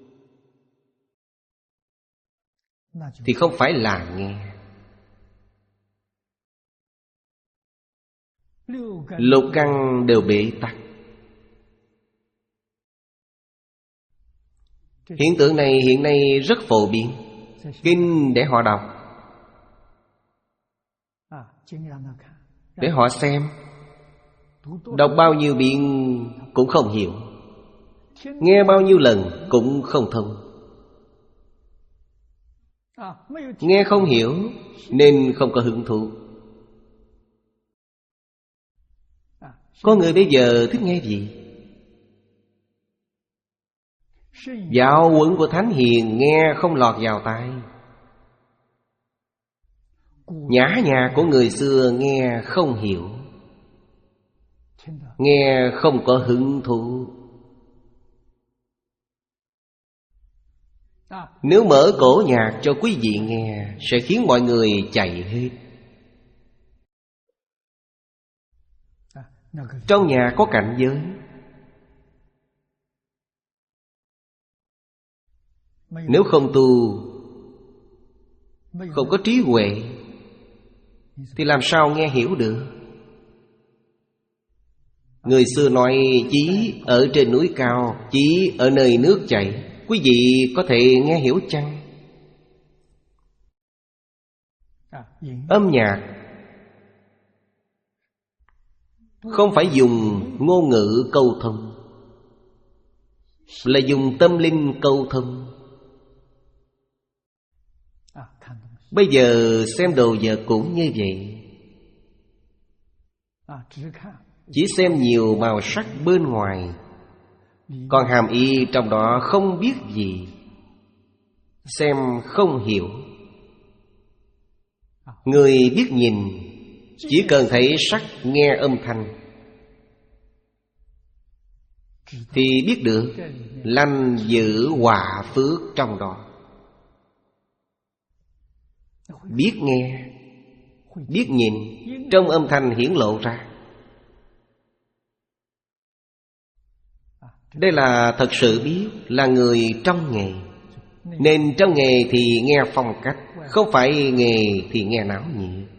thì không phải là nghe. Lục căn đều bế tắc. Hiện tượng này hiện nay rất phổ biến. Kinh để họ đọc, để họ xem. Đọc bao nhiêu遍cũng không hiểu, nghe bao nhiêu lần cũng không thông. Nghe không hiểu nên không có hứng thú. Có người bây giờ thích nghe gì? Giáo huấn của Thánh Hiền nghe không lọt vào tai. Nhã nhạc của người xưa nghe không hiểu, nghe không có hứng thú. Nếu mở cổ nhạc cho quý vị nghe, sẽ khiến mọi người chạy hết. Trong nhà có cảnh giới, nếu không tu, không có trí huệ, thì làm sao nghe hiểu được? Người xưa nói chí ở trên núi cao, chí ở nơi nước chảy. Quý vị có thể nghe hiểu chăng? Âm nhạc không phải dùng ngôn ngữ câu thông, là dùng tâm linh câu thông. Bây giờ xem đồ vật cũng như vậy. Chỉ xem nhiều màu sắc bên ngoài, còn hàm ý trong đó không biết gì, xem không hiểu. Người biết nhìn chỉ cần thấy sắc nghe âm thanh thì biết được lành dữ họa phước trong đó. biết nghe, biết nhìn, trong âm thanh hiển lộ ra. Đây là thật sự biết, là người trong nghề. Nên trong nghề thì nghe phong cách, không phải nghề thì nghe náo nhiệt.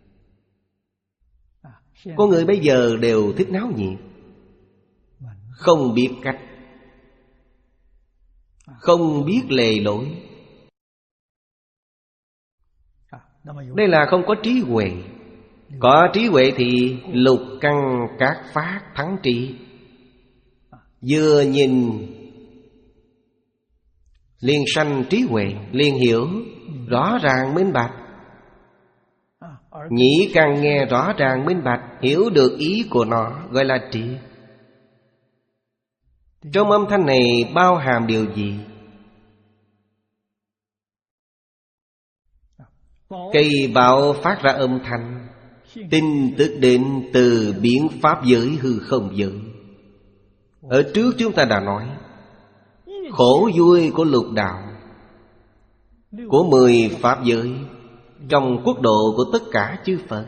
Có người bây giờ đều thích náo nhiệt, không biết cách, không biết lề lối. Đây là không có trí huệ. Có trí huệ thì lục căn các pháp thắng trị. Vừa nhìn liền sanh trí huệ, liền hiểu rõ ràng minh bạch. Nhĩ căn nghe rõ ràng minh bạch, hiểu được ý của nó, gọi là trí. Trong âm thanh này bao hàm điều gì? Cây bạo phát ra âm thanh, tin tức đến từ biến pháp giới hư không giới. Ở trước chúng ta đã nói, khổ vui của lục đạo, của mười pháp giới, trong quốc độ của tất cả chư Phật,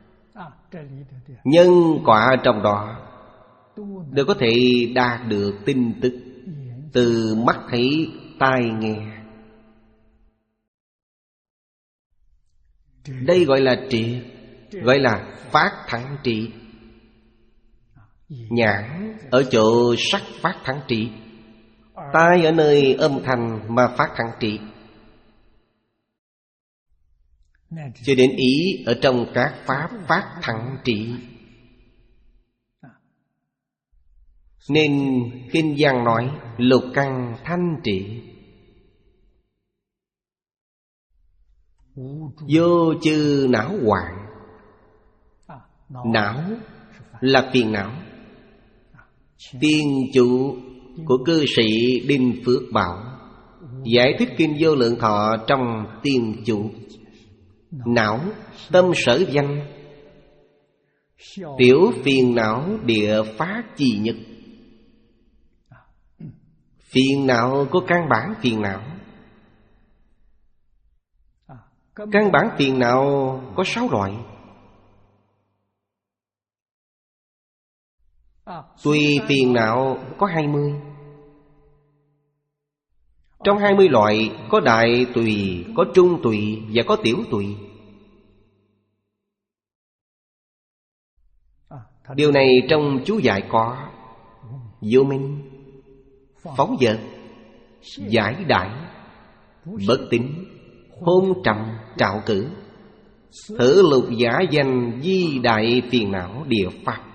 nhân quả trong đó đều có thể đạt được tin tức từ mắt thấy, tai nghe. Đây gọi là trị, gọi là phát thắng trị. Nhãn ở chỗ sắc phát thắng trị, tai ở nơi âm thanh mà phát thắng trị, cho đến ý ở trong các pháp phát thắng trị. Nên kinh văn nói lục căn thanh trị, vô chư não hoạn. Não là phiền não. Tiên chủ của cư sĩ Đinh Phước Bảo giải thích kinh Vô Lượng Thọ trong tiên chủ. Não tâm sở danh, tiểu phiền não địa phát chi nhất. Phiền não có căn bản phiền não. Căn bản phiền não có sáu loại. Tùy phiền não có hai mươi. Trong hai mươi loại có đại tùy, có trung tùy và có tiểu tùy. Điều này trong chú giải có vô minh, phóng dật, giải đại, bất tín, hôn trầm, trạo cử, thử lục giả danh di đại phiền não địa pháp.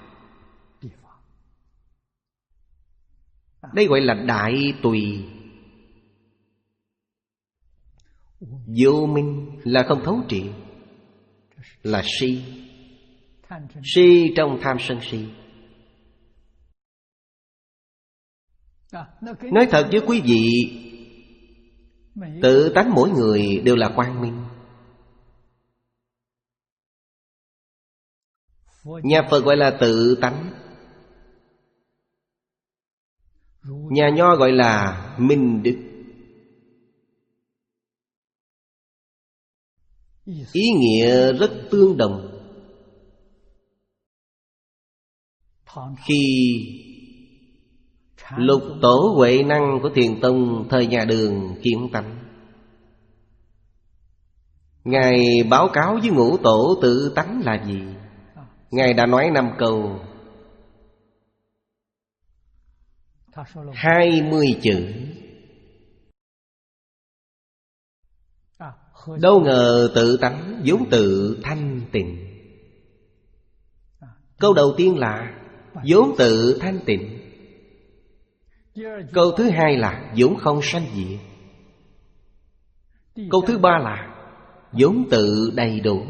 Đây gọi là đại tùy. Vô minh là không thấu triệt, là si. Si trong tham sân si. Nói thật với quý vị, tự tánh mỗi người đều là quang minh. Nhà Phật gọi là tự tánh, nhà Nho gọi là minh đức. Ý nghĩa rất tương đồng. Khi lục tổ huệ năng của Thiền Tông thời nhà Đường kiến tánh, Ngài báo cáo với ngũ tổ tự tánh là gì? Ngài đã nói năm câu, hai mươi chữ. Đâu ngờ tự tánh vốn tự thanh tịnh. Câu đầu tiên là vốn tự thanh tịnh. Câu thứ hai là vốn không sanh diệt. Câu thứ ba là vốn tự đầy đủ.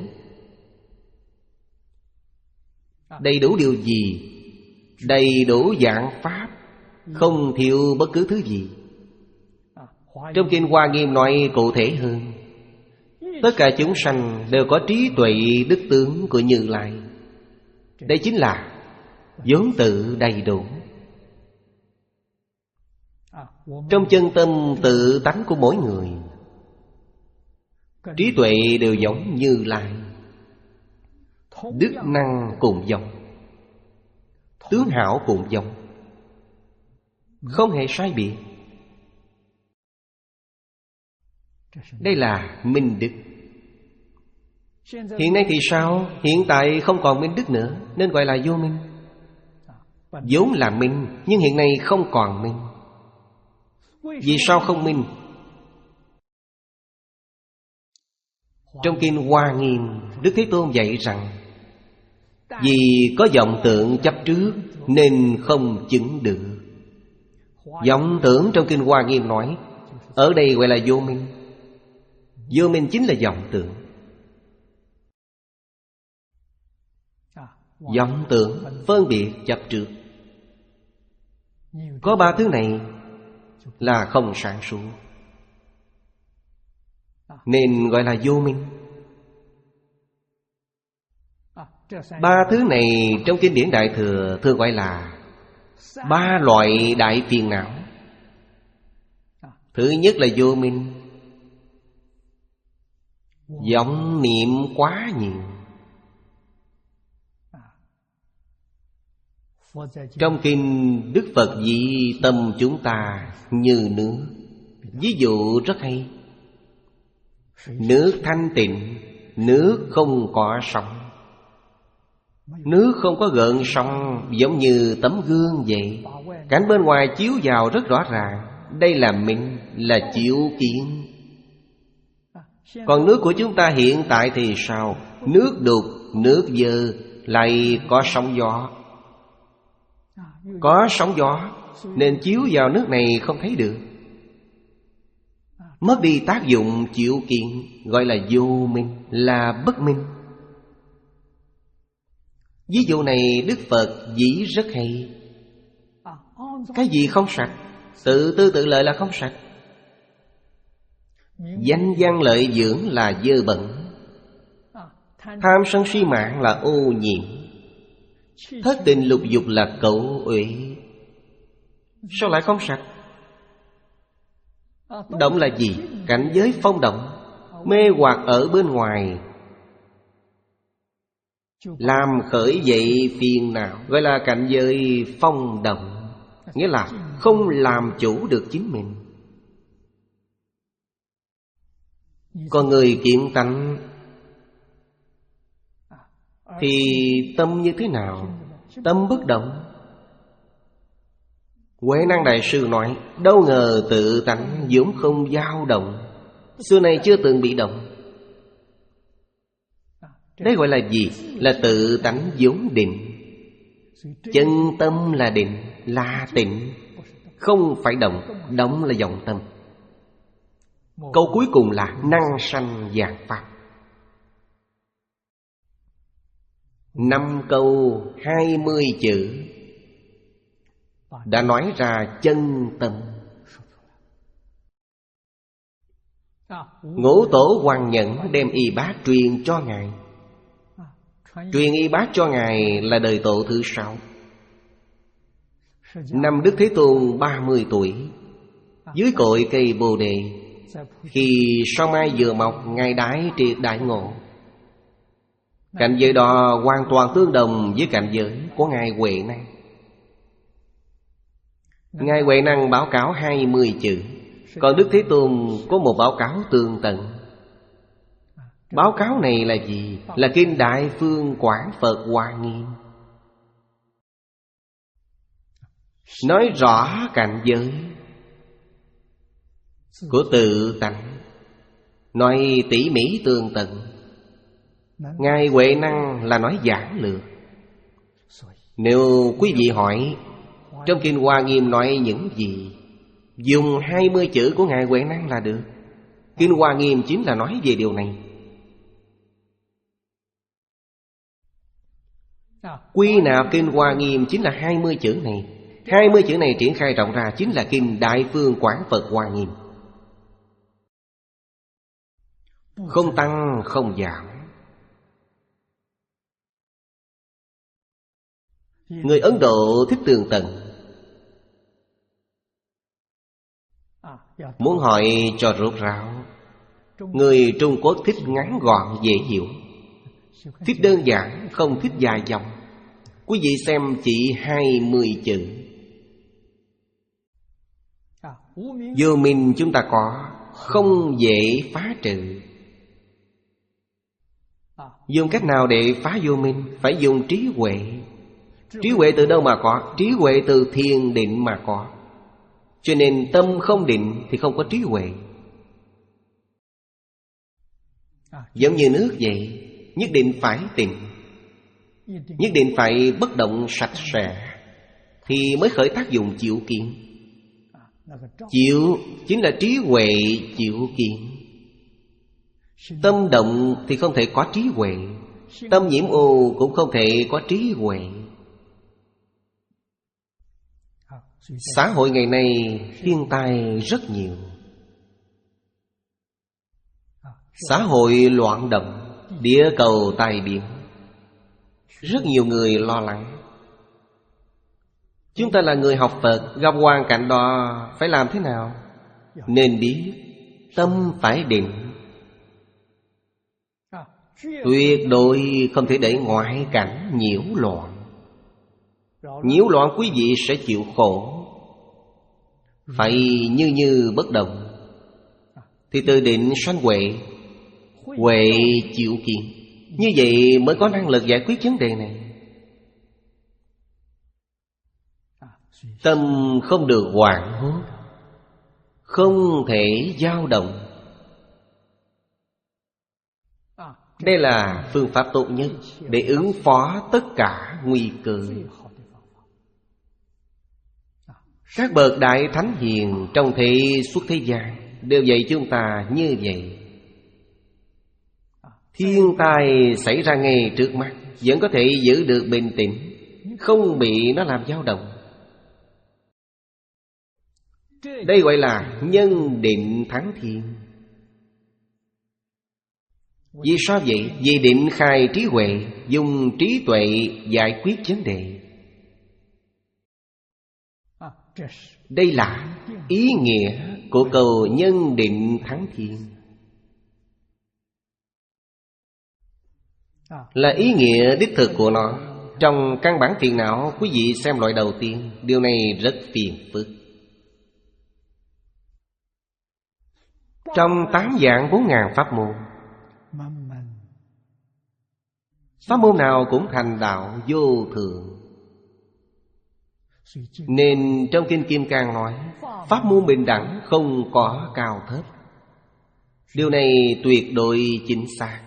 Đầy đủ điều gì? Đầy đủ dạng pháp, không thiếu bất cứ thứ gì. Trong Kinh Hoa Nghiêm nói cụ thể hơn, tất cả chúng sanh đều có trí tuệ đức tướng của Như Lai. Đây chính là vốn tự đầy đủ. Trong chân tâm tự tánh của mỗi người trí tuệ đều giống Như Lai. Đức năng cùng giống, tướng hảo cùng giống, không hề sai biệt. Đây là minh đức. Hiện nay thì sao? Hiện tại không còn minh đức nữa, nên gọi là vô minh. vốn là minh, nhưng hiện nay không còn minh. Vì sao không minh? Trong kinh Hoa Nghiêm, Đức Thế Tôn dạy rằng vì có vọng tưởng chấp trước nên không chứng được. Vọng tưởng trong kinh Hoa Nghiêm nói, ở đây gọi là vô minh. Vô minh chính là vọng tưởng. Vọng tưởng phân biệt chấp trước. Có ba thứ này là không sáng suốt, nên gọi là vô minh. Ba thứ này trong kinh điển Đại Thừa thường gọi là ba loại đại phiền não. Thứ nhất là vô minh, vọng niệm quá nhiều. Trong kinh Đức Phật dĩ tâm chúng ta như nước. Ví dụ rất hay. Nước thanh tịnh, nước không có sóng. Nước không có gợn sóng, giống như tấm gương vậy. Cảnh bên ngoài chiếu vào rất rõ ràng. Đây là minh, là chiếu kiến. Còn nước của chúng ta hiện tại thì sao? Nước đục, nước dơ, lại có sóng gió. Có sóng gió nên chiếu vào nước này không thấy được, mất đi tác dụng chiếu kiến, gọi là vô minh, là bất minh. Ví dụ này Đức Phật dĩ rất hay. Cái gì không sạch? Tự tư tự lợi là không sạch. Danh văn lợi dưỡng là dơ bẩn. Tham sân si mạng là ô nhiễm. Thất tình lục dục là cẩu uế. Sao lại không sạch? Động là gì? Cảnh giới phong động, mê hoặc ở bên ngoài, làm khởi dậy phiền não, gọi là cảnh giới phong động. Nghĩa là không làm chủ được chính mình. Còn người kiện tánh thì tâm như thế nào? Tâm bất động. Huệ Năng Đại Sư nói, đâu ngờ tự tánh vốn không dao động, xưa nay chưa từng bị động. Đấy gọi là gì? Là tự tánh vốn định. Chân tâm là định, là tịnh, không phải động. Động là vọng tâm. Câu cuối cùng là năng sanh vạn pháp. Năm câu hai mươi chữ đã nói ra chân tâm. Ngũ Tổ Hoàng Nhẫn đem y bát truyền cho Ngài. Truyền y bát cho Ngài là đời Tổ thứ sáu. Năm Đức Thế Tôn ba mươi tuổi, dưới cội cây Bồ Đề, khi sao mai vừa mọc, Ngài đãi triệt đại ngộ. Cảnh giới đó hoàn toàn tương đồng với cảnh giới của Ngài Huệ Năng. Ngài Huệ Năng báo cáo hai mươi chữ, còn Đức Thế Tôn có một báo cáo tường tận. Báo cáo này là gì? Là kinh Đại Phương Quảng Phật Hoa Nghiêm, nói rõ cảnh giới của tự tánh, nói tỉ mỉ tường tận. Ngài Huệ Năng là nói giản lược. Nếu quý vị hỏi trong kinh Hoa Nghiêm nói những gì, dùng hai mươi chữ của Ngài Huệ Năng là được. Kinh Hoa Nghiêm chính là nói về điều này. Quy nạp kinh Hoa Nghiêm chính là hai mươi chữ này. Hai mươi chữ này triển khai rộng ra chính là kinh Đại Phương Quảng Phật Hoa Nghiêm. Không tăng không giảm. Người Ấn Độ thích tường tận. Muốn hỏi cho rốt ráo Người Trung Quốc thích ngắn gọn dễ hiểu, thích đơn giản, không thích dài dòng. Quý vị xem chỉ hai mươi chữ. Vô minh chúng ta có, không dễ phá trừ. Dùng cách nào để phá vô minh? Phải dùng trí huệ. Trí huệ từ đâu mà có? Trí huệ từ thiền định mà có. Cho nên tâm không định thì không có trí huệ. Giống như nước vậy, nhất định phải tịnh, nhất định phải bất động sạch sẽ, thì mới khởi tác dụng chịu kiến. Chịu chính là trí huệ chịu kiến. Tâm động thì không thể có trí huệ, tâm nhiễm ô cũng không thể có trí huệ. Xã hội ngày nay thiên tai rất nhiều. Xã hội loạn động, địa cầu tai biến, rất nhiều người lo lắng. Chúng ta là người học Phật, gặp hoàn cảnh đó phải làm thế nào? Nên biết tâm phải định, tuyệt đối không thể để ngoại cảnh nhiễu loạn. Nhiễu loạn quý vị sẽ chịu khổ. Phải như như bất động, thì từ định sanh huệ, huệ chịu kiến. Như vậy mới có năng lực giải quyết vấn đề này. Tâm không được hoảng hốt, không thể dao động. Đây là phương pháp tốt nhất để ứng phó tất cả nguy cơ. Các bậc đại thánh hiền trong thế suốt thế gian đều dạy chúng ta như vậy. Thiên tai xảy ra ngay trước mắt, vẫn có thể giữ được bình tĩnh, không bị nó làm dao động. Đây gọi là nhân định thắng thiên. Vì sao vậy? Vì định khai trí huệ, dùng trí tuệ giải quyết vấn đề. Đây là ý nghĩa của câu nhân định thắng thiên. Là ý nghĩa đích thực của nó. Trong căn bản phiền não, quý vị xem loại đầu tiên. Điều này rất phiền phức. Trong tám vạn bốn ngàn pháp môn, pháp môn nào cũng thành đạo vô thượng. Nên trong Kinh Kim Cang nói, pháp môn bình đẳng không có cao thấp. Điều này tuyệt đối chính xác.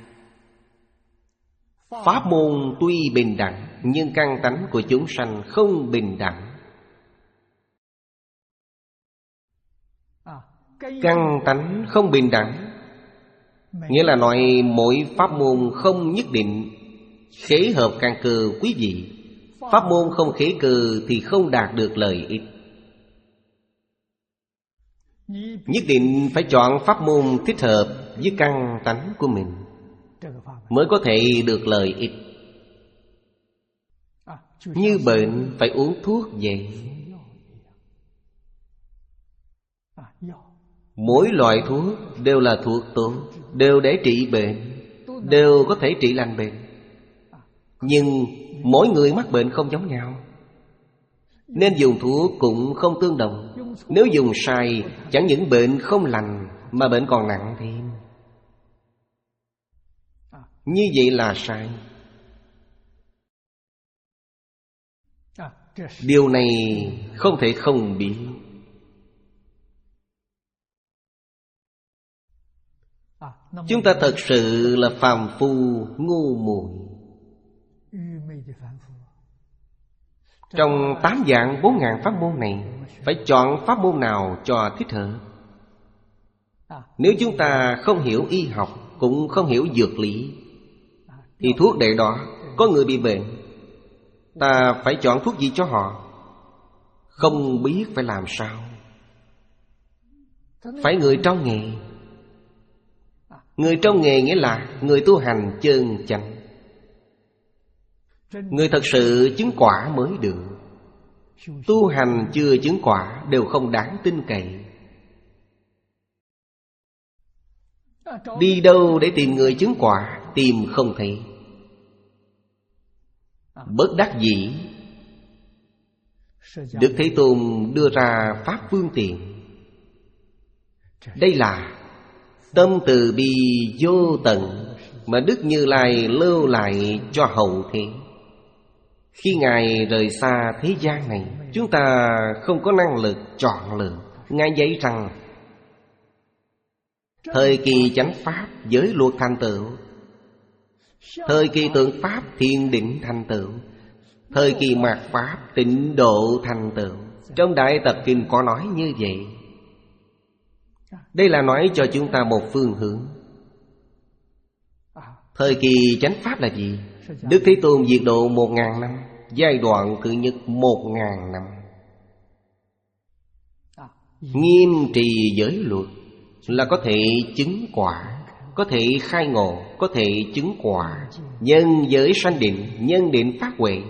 Pháp môn tuy bình đẳng, nhưng căn tánh của chúng sanh không bình đẳng. Căn tánh không bình đẳng nghĩa là nói mỗi pháp môn không nhất định khế hợp căn cơ quý vị. Pháp môn không khế cơ thì không đạt được lợi ích. Nhất định phải chọn pháp môn thích hợp với căn tánh của mình mới có thể được lợi ích. Như bệnh phải uống thuốc vậy. Mỗi loại thuốc đều là thuốc tốt, đều để trị bệnh, đều có thể trị lành bệnh. Nhưng mỗi người mắc bệnh không giống nhau, nên dùng thuốc cũng không tương đồng. Nếu dùng sai, chẳng những bệnh không lành mà bệnh còn nặng thêm. Như vậy là sai. Điều này không thể không biết. Chúng ta thật sự là phàm phu ngu muội. Trong tám vạn bốn ngàn pháp môn này, phải chọn pháp môn nào cho thích hợp. Nếu chúng ta không hiểu y học, cũng không hiểu dược lý, thì thuốc đệ đó, có người bị bệnh, ta phải chọn thuốc gì cho họ? Không biết phải làm sao. Phải người trong nghề. Người trong nghề nghĩa là người tu hành chân chánh, người thật sự chứng quả mới được. Tu hành chưa chứng quả đều không đáng tin cậy. Đi đâu để tìm người chứng quả? Tìm không thấy. Bất đắc dĩ, Đức Thế Tôn đưa ra pháp phương tiện. Đây là tâm từ bi vô tận mà Đức Như Lai lưu lại cho hậu thế. Khi Ngài rời xa thế gian này, chúng ta không có năng lực chọn lựa. Ngài dạy rằng thời kỳ chánh pháp giới luật thành tựu, thời kỳ tượng pháp thiền định thành tựu, thời kỳ mạt pháp tịnh độ thành tựu. Trong Đại Tập Kinh có nói như vậy. Đây là nói cho chúng ta một phương hướng. Thời kỳ chánh pháp là gì? Đức Thế Tôn diệt độ một ngàn năm. Giai đoạn thứ nhất một ngàn năm. Nghiêm trì giới luật là có thể chứng quả, có thể khai ngộ, có thể chứng quả. Nhân giới sanh định, nhân định phát huệ.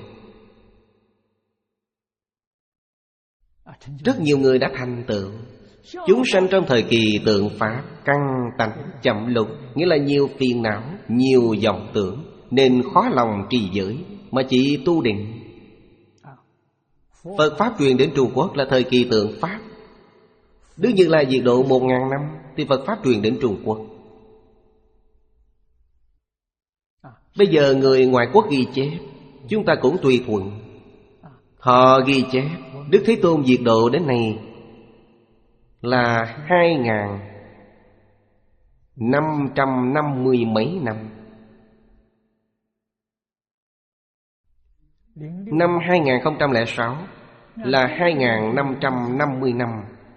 Rất nhiều người đã thành tựu. Chúng sanh trong thời kỳ tượng pháp căng tánh chậm lục, nghĩa là nhiều phiền não, nhiều vọng tưởng, nên khó lòng trì giới mà chỉ tu định. Phật pháp truyền đến Trung Quốc là thời kỳ tượng pháp. Đức Như Lai diệt độ một ngàn năm thì Phật pháp truyền đến Trung Quốc. Bây giờ người ngoại quốc ghi chép, chúng ta cũng tùy thuận. Họ ghi chép Đức Thế Tôn diệt độ đến nay là hai ngàn năm trăm năm mươi mấy năm. Năm hai nghìn không trăm lẻ sáu là hai nghìn năm trăm năm mươi năm.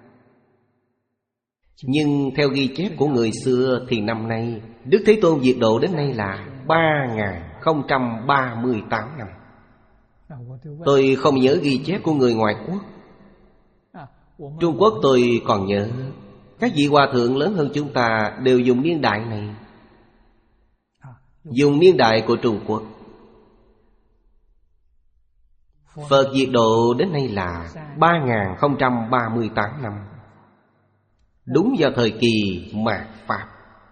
Nhưng theo ghi chép của người xưa thì năm nay Đức Thế Tôn diệt độ đến nay là ba nghìn không trăm ba mươi tám năm. Tôi không nhớ ghi chép của người ngoại quốc. Trung Quốc tôi còn nhớ. Các vị hòa thượng lớn hơn chúng ta đều dùng niên đại này, dùng niên đại của Trung Quốc. Phật diệt độ đến nay là ba nghìn không trăm ba mươi tám năm, đúng vào thời kỳ mạt Pháp.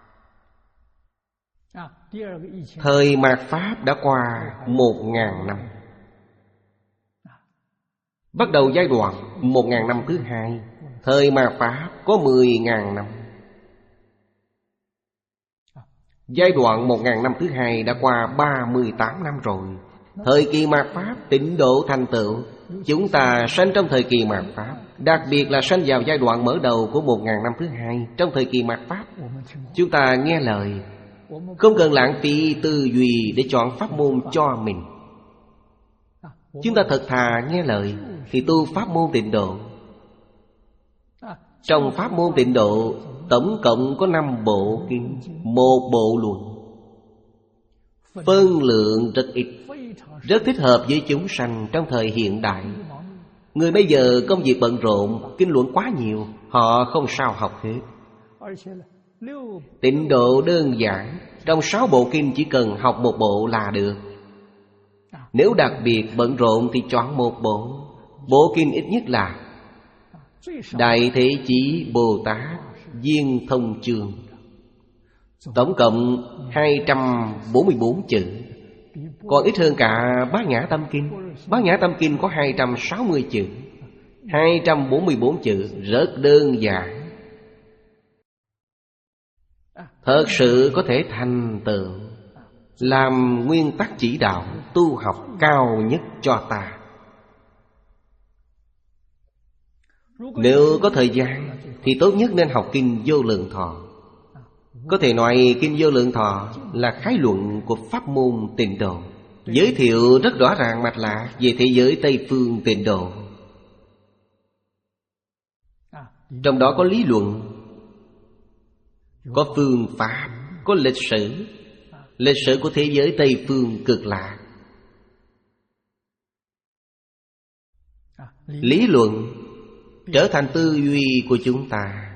Thời mạt Pháp đã qua một ngàn năm. Bắt đầu giai đoạn một ngàn năm thứ hai. Thời mạt Pháp có mười ngàn năm. Giai đoạn một ngàn năm thứ hai đã qua ba mươi tám năm rồi. Thời kỳ mạt Pháp tịnh độ thành tựu. Chúng ta sanh trong thời kỳ mạt Pháp, đặc biệt là sanh vào giai đoạn mở đầu của một ngàn năm thứ hai. Trong thời kỳ mạt Pháp, chúng ta nghe lời, không cần lãng phí tư duy để chọn pháp môn cho mình. Chúng ta thật thà nghe lời thì tu pháp môn tịnh độ. Trong pháp môn tịnh độ tổng cộng có năm bộ kinh, một bộ luận. Phân lượng rất ít, rất thích hợp với chúng sanh trong thời hiện đại. Người bây giờ công việc bận rộn, kinh luận quá nhiều, họ không sao học hết. Tịnh độ đơn giản, trong sáu bộ kinh chỉ cần học một bộ là được. Nếu đặc biệt bận rộn thì chọn một bộ. Bộ kinh ít nhất là Đại Thế Chí Bồ Tát Viên Thông Chương, tổng cộng hai trăm bốn mươi bốn chữ, còn ít hơn cả Bát Nhã Tâm Kinh. Bát Nhã Tâm Kinh có hai trăm sáu mươi chữ. Hai trăm bốn mươi bốn chữ rất đơn giản, thật sự có thể thành tựu, làm nguyên tắc chỉ đạo tu học cao nhất cho ta. Nếu có thời gian thì tốt nhất nên học Kinh Vô Lượng Thọ. Có thể nói Kinh Vô Lượng Thọ là khái luận của pháp môn tịnh độ, giới thiệu rất rõ ràng mạch lạc về thế giới Tây Phương tịnh độ. Trong đó có lý luận, có phương pháp, có lịch sử. Lịch sử của thế giới Tây Phương Cực Lạc. Lý luận trở thành tư duy của chúng ta.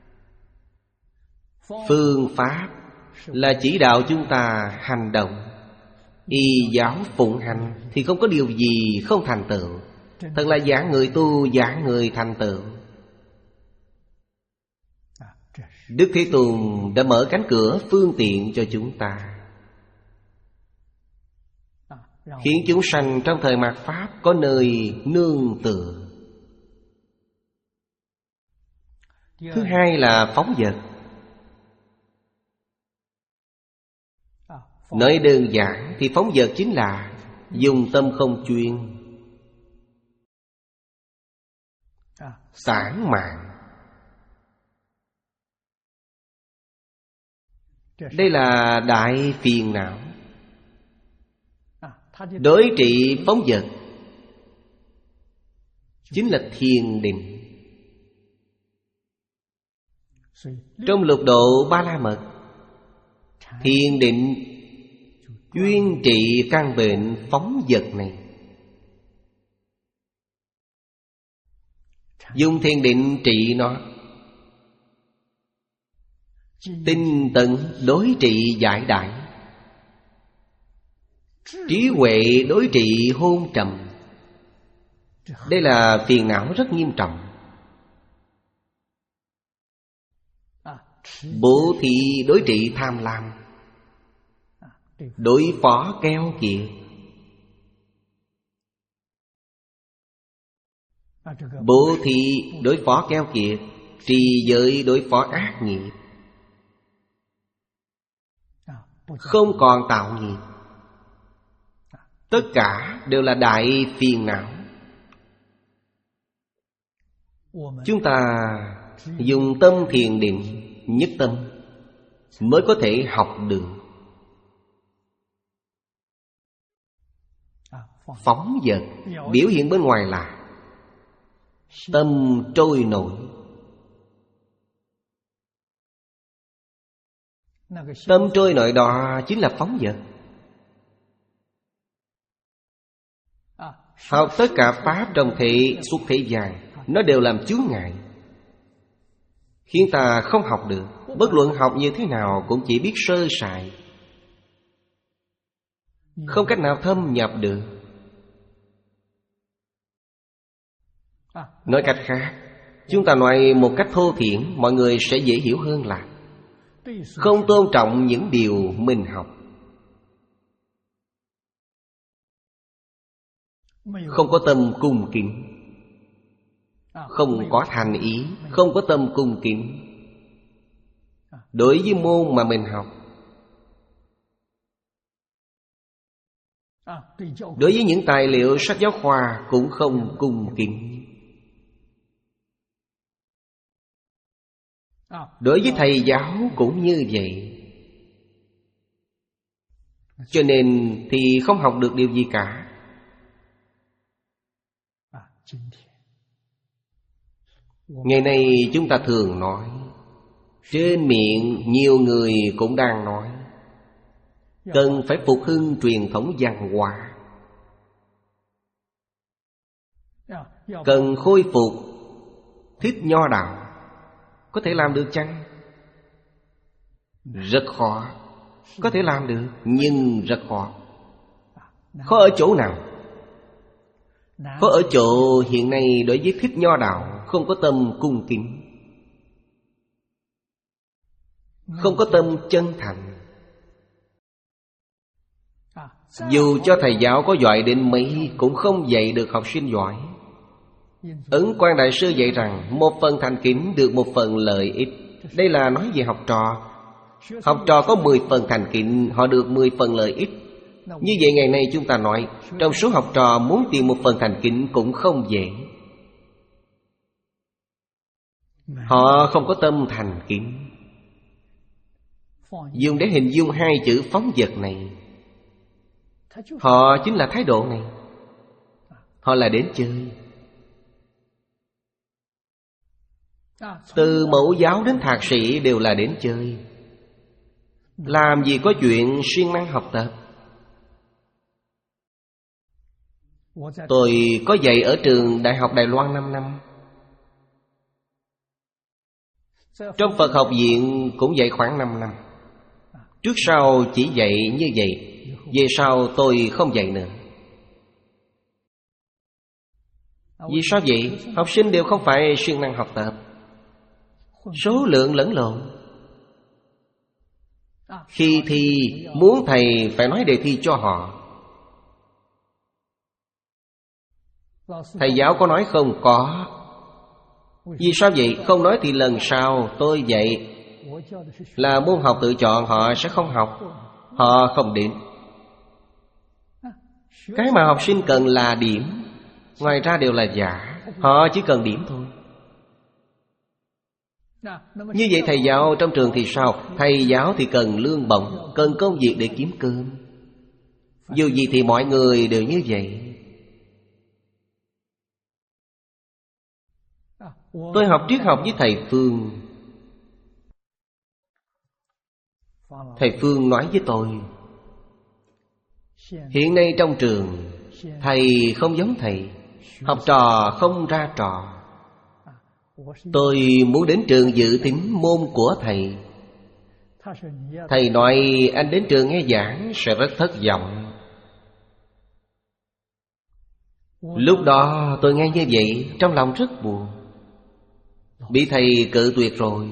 Phương pháp là chỉ đạo chúng ta hành động. Y giáo phụng hành thì không có điều gì không thành tựu. Thật là giảng người tu, giảng người thành tựu. Đức Thế Tôn đã mở cánh cửa phương tiện cho chúng ta, khiến chúng sanh trong thời mạt Pháp có nơi nương tựa. Thứ hai là phóng dật. Nói đơn giản thì phóng dật chính là dùng tâm không chuyên, tản mạn. Đây là đại phiền não. Đối trị phóng dật chính là thiền định. Trong lục độ Ba La Mật, thiền định chuyên trị căn bệnh phóng dật này. Dùng thiền định trị nó, tinh tấn đối trị giải đãi, trí huệ đối trị hôn trầm. Đây là phiền não rất nghiêm trọng. Bố thí đối trị tham lam, đối phó keo kiệt. Bố thí đối phó keo kiệt, trì giới đối phó ác nghiệp. Không còn tạo nghiệp. Tất cả đều là đại phiền não. Chúng ta dùng tâm thiền định, nhất tâm, mới có thể học được. Phóng dật biểu hiện bên ngoài là tâm trôi nổi. Tâm trôi nổi đó chính là phóng dật. Học tất cả pháp trong thế suốt thế gian, nó đều làm chướng ngại, khiến ta không học được. Bất luận học như thế nào cũng chỉ biết sơ sài, không cách nào thâm nhập được. Nói cách khác, chúng ta nói một cách thô thiển, mọi người sẽ dễ hiểu hơn là không tôn trọng những điều mình học, không có tâm cung kính, không có thành ý, không có tâm cung kính đối với môn mà mình học. Đối với những tài liệu sách giáo khoa cũng không cung kính. Đối với thầy giáo cũng như vậy. Cho nên thì không học được điều gì cả. Ngày nay chúng ta thường nói, trên miệng nhiều người cũng đang nói, cần phải phục hưng truyền thống văn hóa, cần khôi phục thích nho đạo. Có thể làm được chăng? Rất khó. Có thể làm được, nhưng rất khó. Khó ở chỗ nào? Khó ở chỗ hiện nay đối với thích nho đạo không có tâm cung kính, không có tâm chân thành. Dù cho thầy giáo có giỏi đến mấy cũng không dạy được học sinh giỏi. Ấn Quang Đại Sư dạy rằng một phần thành kính được một phần lợi ích. Đây là nói về học trò. Học trò có mười phần thành kính, họ được mười phần lợi ích. Như vậy ngày nay chúng ta nói, trong số học trò muốn tìm một phần thành kính cũng không dễ. Họ không có tâm thành kính. Dùng để hình dung hai chữ phóng dật này, họ chính là thái độ này. Họ là đến chơi. Từ mẫu giáo đến thạc sĩ đều là đến chơi. Làm gì có chuyện siêng năng học tập. Tôi có dạy ở trường Đại học Đài Loan năm năm. Trong Phật học viện cũng dạy khoảng năm năm. Trước sau chỉ dạy như vậy. Về sau tôi không dạy nữa. Vì sao vậy? Học sinh đều không phải siêng năng học tập. Số lượng lẫn lộn. Khi thi muốn thầy phải nói đề thi cho họ. Thầy giáo có nói không? Có. Vì sao vậy? Không nói thì lần sau tôi dạy là môn học tự chọn, họ sẽ không học, họ không đến. Cái mà học sinh cần là điểm, ngoài ra đều là giả. Họ chỉ cần điểm thôi. Như vậy thầy giáo trong trường thì sao? Thầy giáo thì cần lương bổng, cần công việc để kiếm cơm. Dù gì thì mọi người đều như vậy. Tôi học triết học với thầy Phương. Thầy Phương nói với tôi, hiện nay trong trường, thầy không giống thầy, học trò không ra trò. Tôi muốn đến trường dự tính môn của thầy. Thầy nói anh đến trường nghe giảng sẽ rất thất vọng. Lúc đó tôi nghe như vậy, trong lòng rất buồn. Bị thầy cự tuyệt rồi.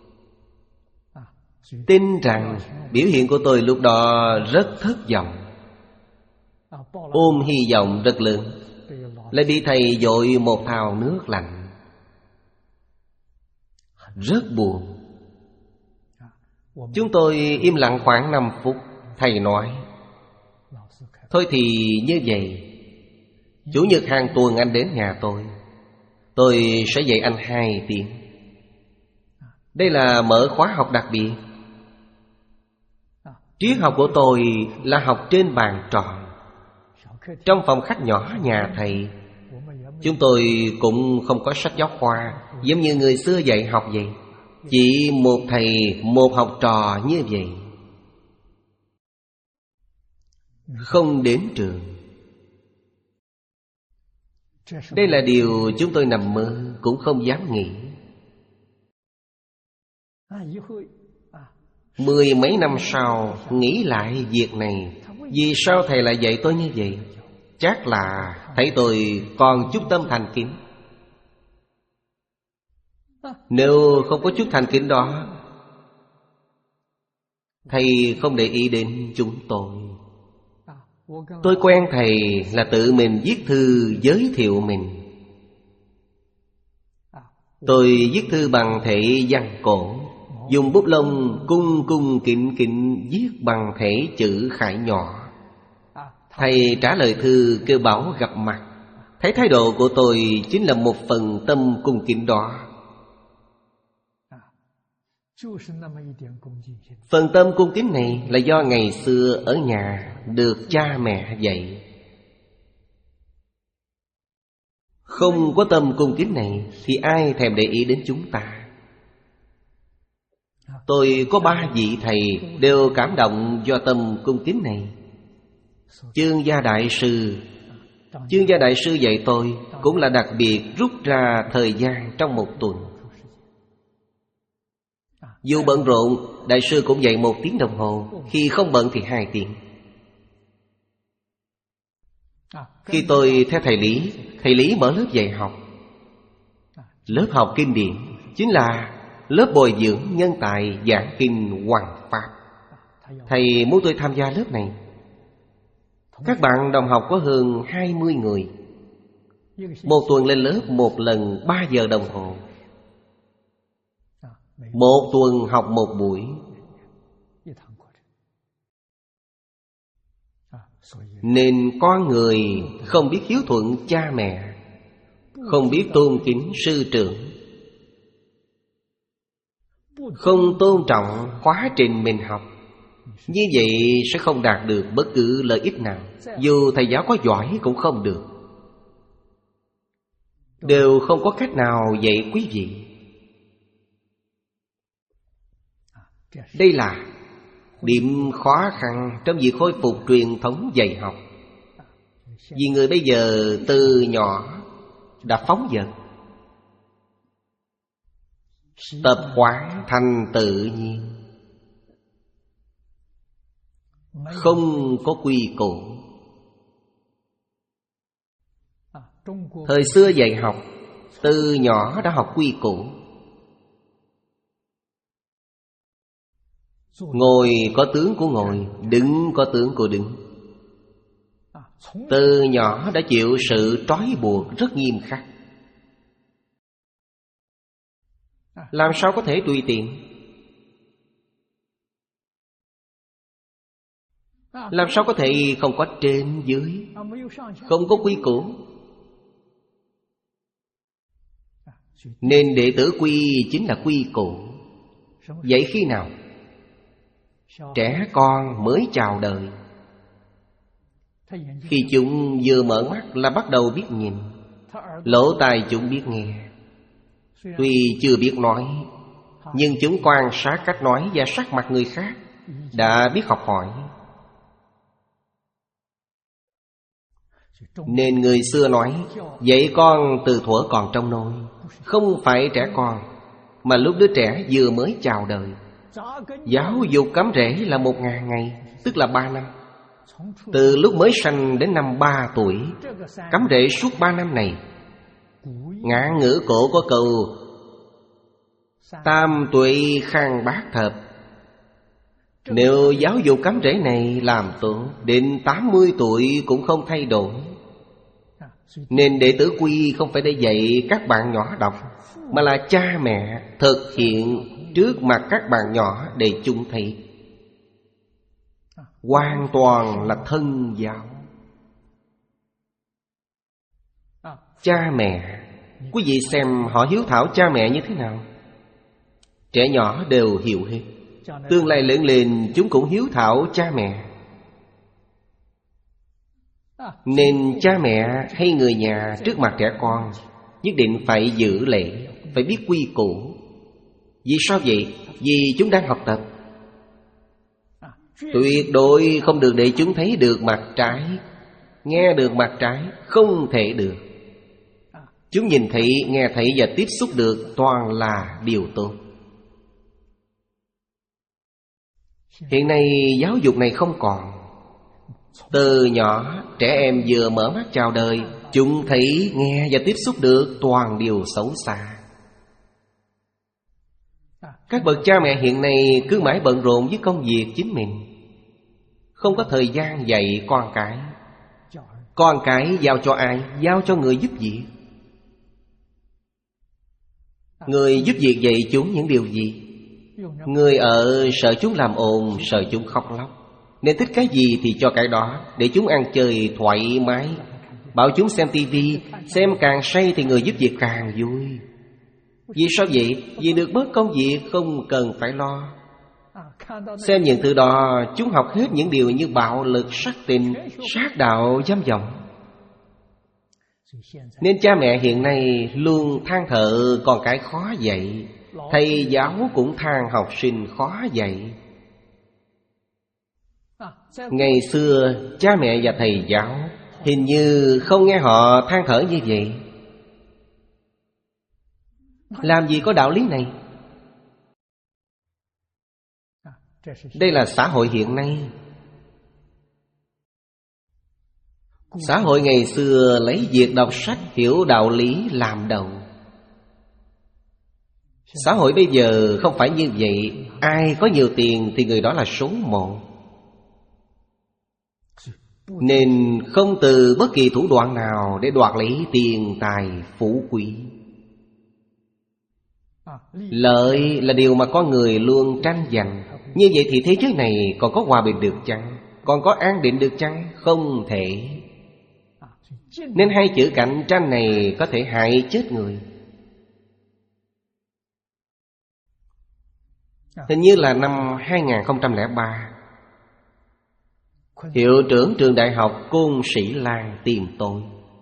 Tin rằng biểu hiện của tôi lúc đó rất thất vọng, ôm hy vọng rất lớn, lại bị thầy dội một thào nước lạnh. Rất buồn. Chúng tôi im lặng khoảng năm phút. Thầy nói, thôi thì như vậy, Chủ nhật hàng tuần anh đến nhà tôi, tôi sẽ dạy anh hai tiếng. Đây là mở khóa học đặc biệt. Triết học của tôi là học trên bàn tròn, trong phòng khách nhỏ nhà thầy. Chúng tôi cũng không có sách giáo khoa giống như người xưa dạy học vậy. Chỉ một thầy, một học trò như vậy. Không đến trường. Đây là điều chúng tôi nằm mơ cũng không dám nghĩ. Mười mấy năm sau nghĩ lại việc này, vì sao thầy lại dạy tôi như vậy? Chắc là thấy tôi còn chút tâm thành kính. Nếu không có chút thành kính đó, thầy không để ý đến chúng tôi. Tôi quen thầy là tự mình viết thư giới thiệu mình. Tôi viết thư bằng thể văn cổ, dùng bút lông cung cung kính kính viết bằng thể chữ khải nhỏ. Thầy trả lời thư kêu bảo gặp mặt. Thấy thái độ của tôi chính là một phần tâm cung kính đó. Phần tâm cung kính này là do ngày xưa ở nhà được cha mẹ dạy. Không có tâm cung kính này thì ai thèm để ý đến chúng ta. Tôi có ba vị thầy đều cảm động do tâm cung kính này. Chương Gia Đại Sư Chương Gia Đại Sư dạy tôi cũng là đặc biệt rút ra thời gian trong một tuần. Dù bận rộn, Đại sư cũng dạy một tiếng đồng hồ. Khi không bận thì hai tiếng. Khi tôi theo thầy Lý, thầy Lý mở lớp dạy học. Lớp học kinh điển chính là lớp bồi dưỡng nhân tài giảng kinh hoằng pháp. Thầy muốn tôi tham gia lớp này. Các bạn đồng học có hơn hai mươi người. Một tuần lên lớp một lần ba giờ đồng hồ. Một tuần học một buổi. Nên con người không biết hiếu thuận cha mẹ, không biết tôn kính sư trưởng, không tôn trọng khóa trình mình học, như vậy sẽ không đạt được bất cứ lợi ích nào. Dù thầy giáo có giỏi cũng không được, đều không có cách nào dạy quý vị. Đây là điểm khó khăn trong việc khôi phục truyền thống dạy học. Vì người bây giờ từ nhỏ đã phóng dật, tập quán thành tự nhiên, không có quy củ. Thời xưa dạy học, từ nhỏ đã học quy củ. Ngồi có tướng của ngồi, đứng có tướng của đứng. Từ nhỏ đã chịu sự trói buộc rất nghiêm khắc. Làm sao có thể tùy tiện? Làm sao có thể không có trên dưới, không có quy củ? Nên đệ tử quy chính là quy củ. Vậy khi nào? Trẻ con mới chào đời, khi chúng vừa mở mắt là bắt đầu biết nhìn, lỗ tai chúng biết nghe. Tuy chưa biết nói, nhưng chúng quan sát cách nói và sắc mặt người khác, đã biết học hỏi. Nên người xưa nói dạy con từ thuở còn trong nôi. Không phải trẻ con, mà lúc đứa trẻ vừa mới chào đời. Giáo dục cắm rễ là một ngàn ngày, tức là ba năm. Từ lúc mới sanh đến năm ba tuổi, cắm rễ suốt ba năm này. Ngạn ngữ cổ có câu tam tuệ khang bát thập. Nếu giáo dục cắm rễ này làm tốt, đến tám mươi tuổi cũng không thay đổi. Nên đệ tử quy không phải để dạy các bạn nhỏ đọc, mà là cha mẹ thực hiện trước mặt các bạn nhỏ để chúng thấy. Hoàn toàn là thân giáo. Cha mẹ, quý vị xem họ hiếu thảo cha mẹ như thế nào. Trẻ nhỏ đều hiểu hết. Tương lai lớn lên chúng cũng hiếu thảo cha mẹ. Nên cha mẹ hay người nhà trước mặt trẻ con nhất định phải giữ lễ, phải biết quy củ. Vì sao vậy? Vì chúng đang học tập. Tuyệt đối không được để chúng thấy được mặt trái, nghe được mặt trái, không thể được. Chúng nhìn thấy, nghe thấy và tiếp xúc được toàn là điều tốt. Hiện nay giáo dục này không còn. Từ nhỏ trẻ em vừa mở mắt chào đời, chúng thấy, nghe và tiếp xúc được toàn điều xấu xa. Các bậc cha mẹ hiện nay cứ mãi bận rộn với công việc chính mình, không có thời gian dạy con cái. Con cái giao cho ai? Giao cho người giúp việc. Người giúp việc dạy chúng những điều gì? Người ở sợ chúng làm ồn, sợ chúng khóc lóc, nên thích cái gì thì cho cái đó, để chúng ăn chơi thoải mái. Bảo chúng xem tivi, xem càng say thì người giúp việc càng vui. Vì sao vậy? Vì được bớt công việc, không cần phải lo. Xem những thứ đó, chúng học hết những điều như bạo lực, sắc tình, sát đạo, dâm vọng. Nên cha mẹ hiện nay luôn than thở con cái khó dạy. Thầy giáo cũng than học sinh khó dạy. Ngày xưa cha mẹ và thầy giáo hình như không nghe họ than thở như vậy. Làm gì có đạo lý này? Đây là xã hội hiện nay. Xã hội ngày xưa lấy việc đọc sách hiểu đạo lý làm đầu. Xã hội bây giờ không phải như vậy. Ai có nhiều tiền thì người đó là số một. Nên không từ bất kỳ thủ đoạn nào để đoạt lấy tiền tài phú quý. Lợi là điều mà con người luôn tranh giành. Như vậy thì thế giới này còn có hòa bình được chăng? Còn có an định được chăng? Không thể. Nên hai chữ cạnh tranh này có thể hại chết người. Hình như là năm hai không không ba, hiệu trưởng trường đại học Côn Sĩ Lan tìm tôi.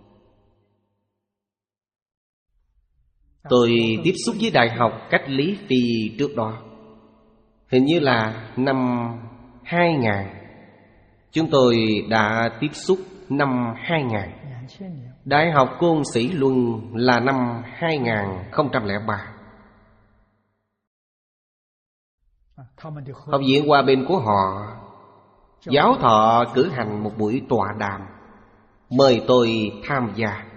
Tôi tiếp xúc với đại học cách Lý Phi trước đó. Hình như là năm hai không không không. Chúng tôi đã tiếp xúc năm hai không không không. Đại học Côn Sĩ Luân là năm hai không không ba. Học viện Hòa Bình của họ, giáo thọ cử hành một buổi tọa đàm, mời tôi tham gia.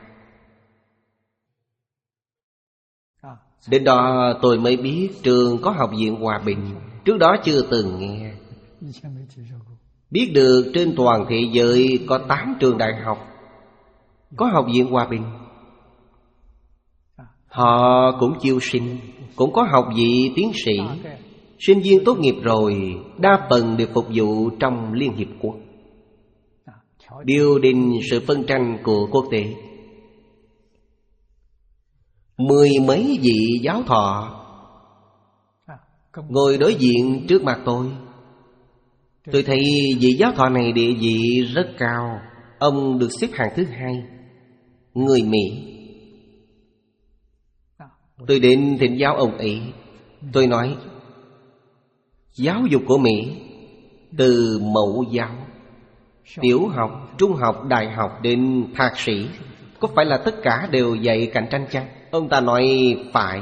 Đến đó tôi mới biết trường có Học viện Hòa Bình. Trước đó chưa từng nghe. Biết được trên toàn thế giới có tám trường đại học, có học viện Hòa Bình. Họ cũng chiêu sinh, cũng có học vị tiến sĩ. Sinh viên tốt nghiệp rồi, đa phần đều phục vụ trong Liên Hiệp Quốc, điều đình sự phân tranh của quốc tế. Mười mấy vị giáo thọ ngồi đối diện trước mặt tôi. Tôi thấy vị giáo thọ này địa vị rất cao. Ông được xếp hạng thứ hai, người Mỹ. Tôi đến thỉnh giáo ông ấy. Tôi nói, giáo dục của Mỹ từ mẫu giáo, tiểu học, trung học, đại học đến thạc sĩ, có phải là tất cả đều dạy cạnh tranh chăng? Ông ta nói phải.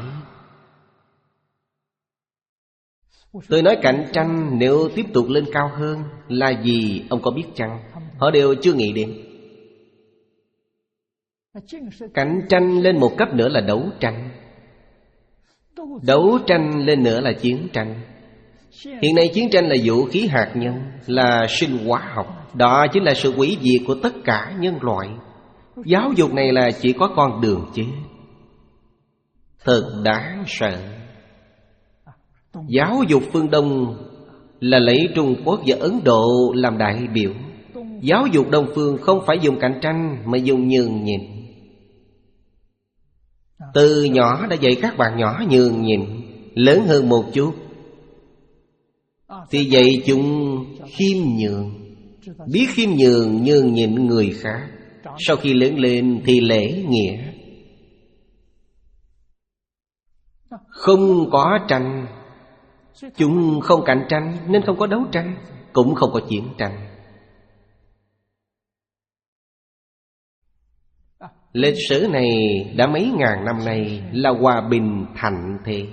Tôi nói cạnh tranh nếu tiếp tục lên cao hơn là gì ông có biết chăng? Họ đều chưa nghĩ đến. Cạnh tranh lên một cấp nữa là đấu tranh. Đấu tranh lên nữa là chiến tranh. Hiện nay chiến tranh là vũ khí hạt nhân, là sinh hóa học. Đó chính là sự hủy diệt của tất cả nhân loại. Giáo dục này là chỉ có con đường chết. Thật đáng sợ. Giáo dục phương Đông là lấy Trung Quốc và Ấn Độ làm đại biểu. Giáo dục Đông phương không phải dùng cạnh tranh mà dùng nhường nhịn. Từ nhỏ đã dạy các bạn nhỏ nhường nhịn. Lớn hơn một chút thì dạy chúng khiêm nhường. Biết khiêm nhường, nhường nhịn người khác. Sau khi lớn lên thì lễ nghĩa. Không có tranh. Chúng không cạnh tranh nên không có đấu tranh, cũng không có chiến tranh. Lịch sử này đã mấy ngàn năm nay là hòa bình thạnh thế.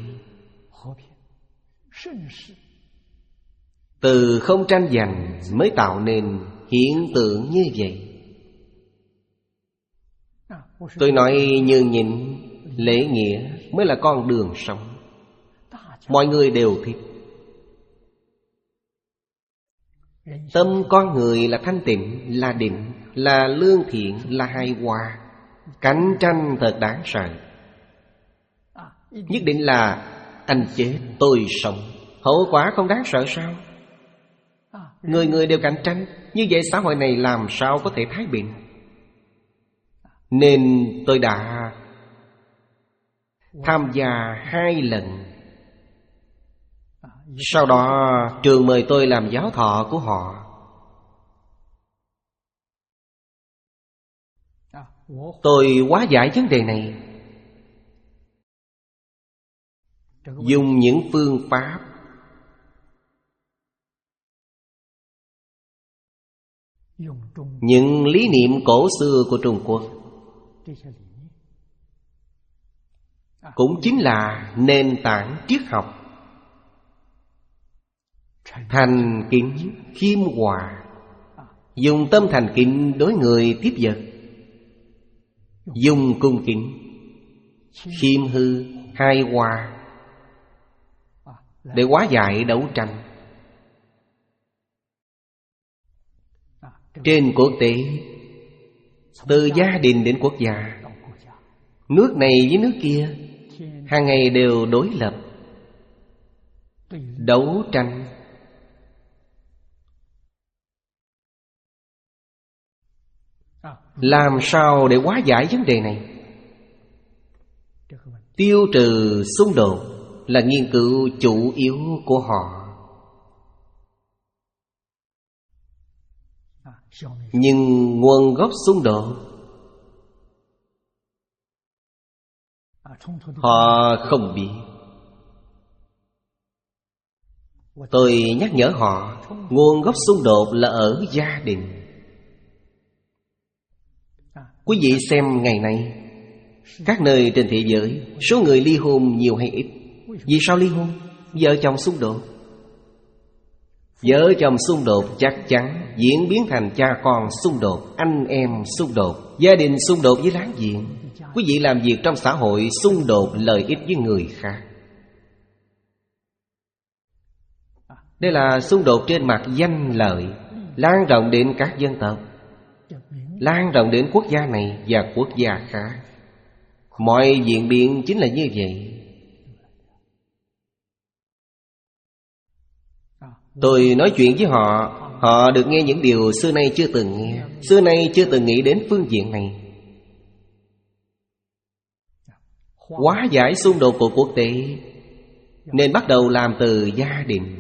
Từ không tranh giành mới tạo nên hiện tượng như vậy. Tôi nói nhường nhịn, lễ nghĩa mới là con đường sống. Mọi người đều thích. Tâm con người là thanh tịnh, là định, là lương thiện, là hài hòa. Cạnh tranh thật đáng sợ. Nhất định là anh chết tôi sống. Hậu quả không đáng sợ sao? Người người đều cạnh tranh. Như vậy xã hội này làm sao có thể thái bình? Nên tôi đã tham gia hai lần. Sau đó trường mời tôi làm giáo thọ của họ. Tôi hóa giải vấn đề này, dùng những phương pháp những lý niệm cổ xưa của Trung Quốc, cũng chính là nền tảng triết học. Thành kính, khiêm hòa. Dùng tâm thành kính đối người tiếp vật. Dùng cung kính, khiêm hư, hài hòa để hóa giải đấu tranh. Trên quốc tế, từ gia đình đến quốc gia, nước này với nước kia, hàng ngày đều đối lập, đấu tranh. Làm sao để hóa giải vấn đề này? Tiêu trừ xung đột là nghiên cứu chủ yếu của họ. Nhưng nguồn gốc xung đột họ không biết. Tôi nhắc nhở họ, nguồn gốc xung đột là ở gia đình. Quý vị xem ngày nay, các nơi trên thế giới, số người ly hôn nhiều hay ít? Vì sao ly hôn? Vợ chồng xung đột. Vợ chồng xung đột chắc chắn diễn biến thành cha con xung đột, anh em xung đột, gia đình xung đột với láng giềng. Quý vị làm việc trong xã hội xung đột lợi ích với người khác. Đây là xung đột trên mặt danh lợi, lan rộng đến các dân tộc, lan rộng đến quốc gia này và quốc gia khác. Mọi diễn biến chính là như vậy. Tôi nói chuyện với họ, họ được nghe những điều xưa nay chưa từng nghe, xưa nay chưa từng nghĩ đến phương diện này. Hóa giải xung đột của quốc tế nên bắt đầu làm từ gia đình.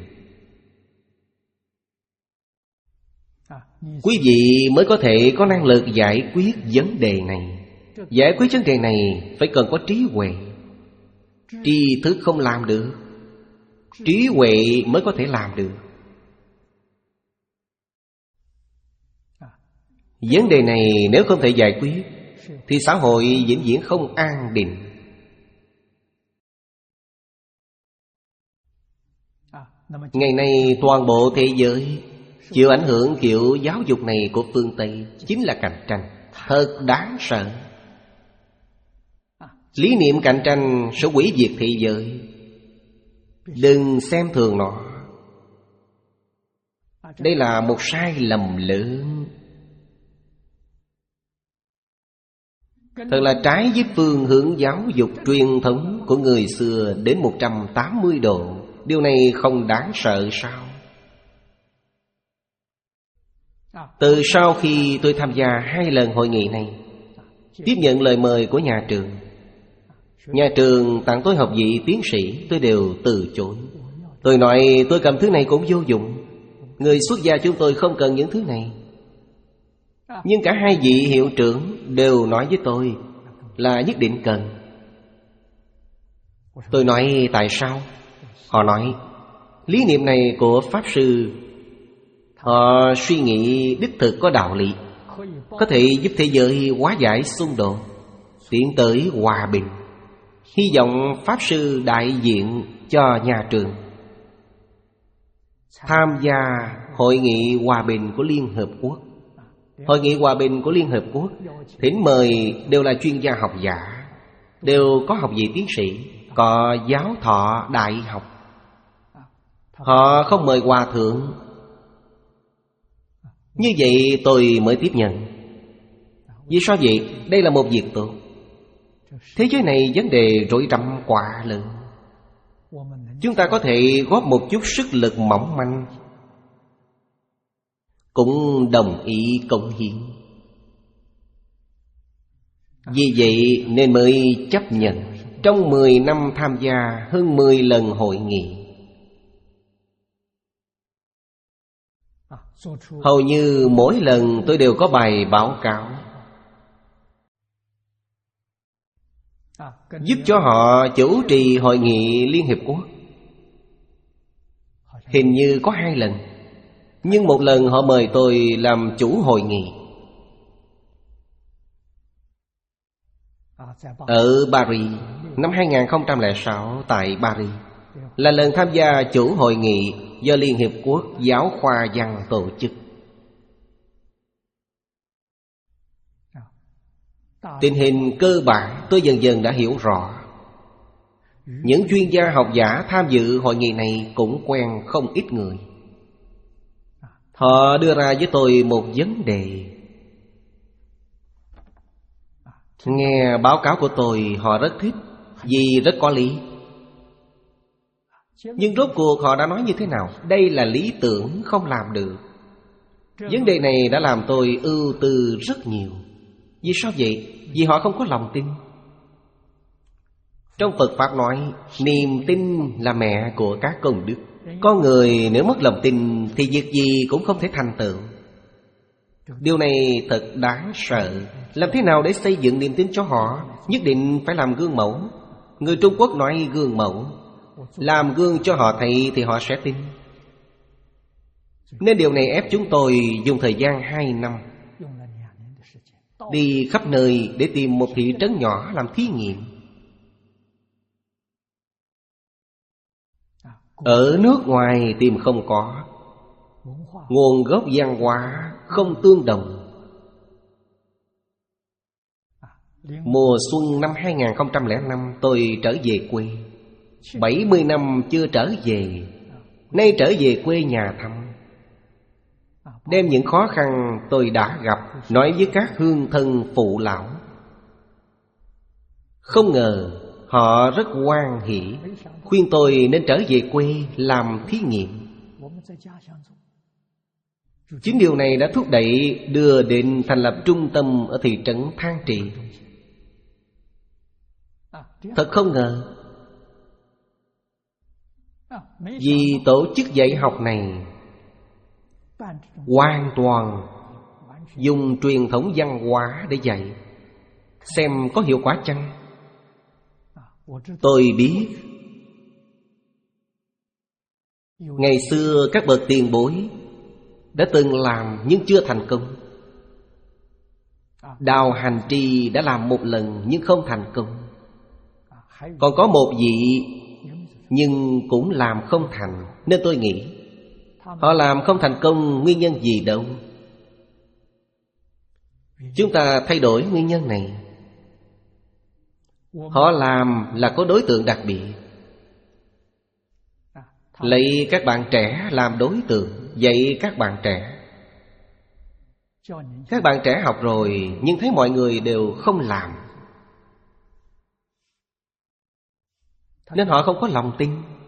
Quý vị mới có thể có năng lực giải quyết vấn đề này. Giải quyết vấn đề này phải cần có trí huệ. Tri thức không làm được, trí huệ mới có thể làm được. Vấn đề này nếu không thể giải quyết thì xã hội vĩnh viễn không an định. Ngày nay toàn bộ thế giới chịu ảnh hưởng kiểu giáo dục này của phương Tây chính là cạnh tranh. Thật đáng sợ. Lý niệm cạnh tranh sẽ hủy diệt thế giới. Đừng xem thường nó. Đây là một sai lầm lớn. Thật là trái với phương hướng giáo dục truyền thống của người xưa đến một trăm tám mươi độ. Điều này không đáng sợ sao? Từ sau khi tôi tham gia hai lần hội nghị này, tiếp nhận lời mời của nhà trường, nhà trường tặng tôi học vị tiến sĩ, tôi đều từ chối. Tôi nói tôi cầm thứ này cũng vô dụng, người xuất gia chúng tôi không cần những thứ này. Nhưng cả hai vị hiệu trưởng đều nói với tôi là nhất định cần. Tôi nói tại sao? Họ nói lý niệm này của Pháp Sư, họ suy nghĩ đích thực có đạo lý, có thể giúp thế giới hóa giải xung đột, tiến tới hòa bình. Hy vọng Pháp Sư đại diện cho nhà trường tham gia Hội nghị Hòa bình của Liên Hợp Quốc. Hội nghị Hòa bình của Liên Hợp Quốc thỉnh mời đều là chuyên gia học giả, đều có học vị tiến sĩ, có giáo thọ đại học. Họ không mời hòa thượng. Như vậy tôi mới tiếp nhận. Vì sao vậy? Đây là một việc tốt. Thế giới này vấn đề rối rắm quá lớn. Chúng ta có thể góp một chút sức lực mỏng manh, cũng đồng ý cống hiến. Vì vậy nên mới chấp nhận trong mười năm tham gia hơn mười lần hội nghị. Hầu như mỗi lần tôi đều có bài báo cáo, giúp cho họ chủ trì hội nghị Liên Hiệp Quốc. Hình như có hai lần, nhưng một lần họ mời tôi làm chủ hội nghị. Ở Paris năm hai nghìn không trăm lẻ sáu, tại Paris là lần tham gia chủ hội nghị do Liên Hiệp Quốc Giáo khoa Văn tổ chức. Tình hình cơ bản tôi dần dần đã hiểu rõ. Những chuyên gia học giả tham dự hội nghị này cũng quen không ít người. Họ đưa ra với tôi một vấn đề. Nghe báo cáo của tôi họ rất thích, vì rất có lý. Nhưng rốt cuộc họ đã nói như thế nào? Đây là lý tưởng không làm được. Vấn đề này đã làm tôi ưu tư rất nhiều. Vì sao vậy? Vì họ không có lòng tin. Trong Phật Pháp nói, niềm tin là mẹ của các công đức. Có người nếu mất lòng tin thì việc gì cũng không thể thành tựu. Điều này thật đáng sợ. Làm thế nào để xây dựng niềm tin cho họ? Nhất định phải làm gương mẫu. Người Trung Quốc nói gương mẫu. Làm gương cho họ thấy thì họ sẽ tin. Nên điều này ép chúng tôi dùng thời gian hai năm đi khắp nơi để tìm một thị trấn nhỏ làm thí nghiệm. Ở nước ngoài tìm không có, nguồn gốc văn hóa không tương đồng. Mùa xuân năm hai nghìn không trăm lẻ năm tôi trở về quê. Bảy mươi năm chưa trở về. Nay trở về quê nhà thăm, đem những khó khăn tôi đã gặp nói với các hương thân phụ lão. Không ngờ họ rất hoan hỷ, khuyên tôi nên trở về quê làm thí nghiệm. Chính điều này đã thúc đẩy đưa đến thành lập trung tâm ở thị trấn Thang Trì. Thật không ngờ, vì tổ chức dạy học này hoàn toàn dùng truyền thống văn hóa để dạy, xem có hiệu quả chăng? Tôi biết ngày xưa các bậc tiền bối đã từng làm nhưng chưa thành công. Đào Hành Trì đã làm một lần nhưng không thành công. Còn có một vị nhưng cũng làm không thành. Nên tôi nghĩ họ làm không thành công nguyên nhân gì đâu. Chúng ta thay đổi nguyên nhân này. Họ làm là có đối tượng đặc biệt. Lấy các bạn trẻ làm đối tượng, dạy các bạn trẻ. Các bạn trẻ học rồi nhưng thấy mọi người đều không làm, nên họ không có lòng tin.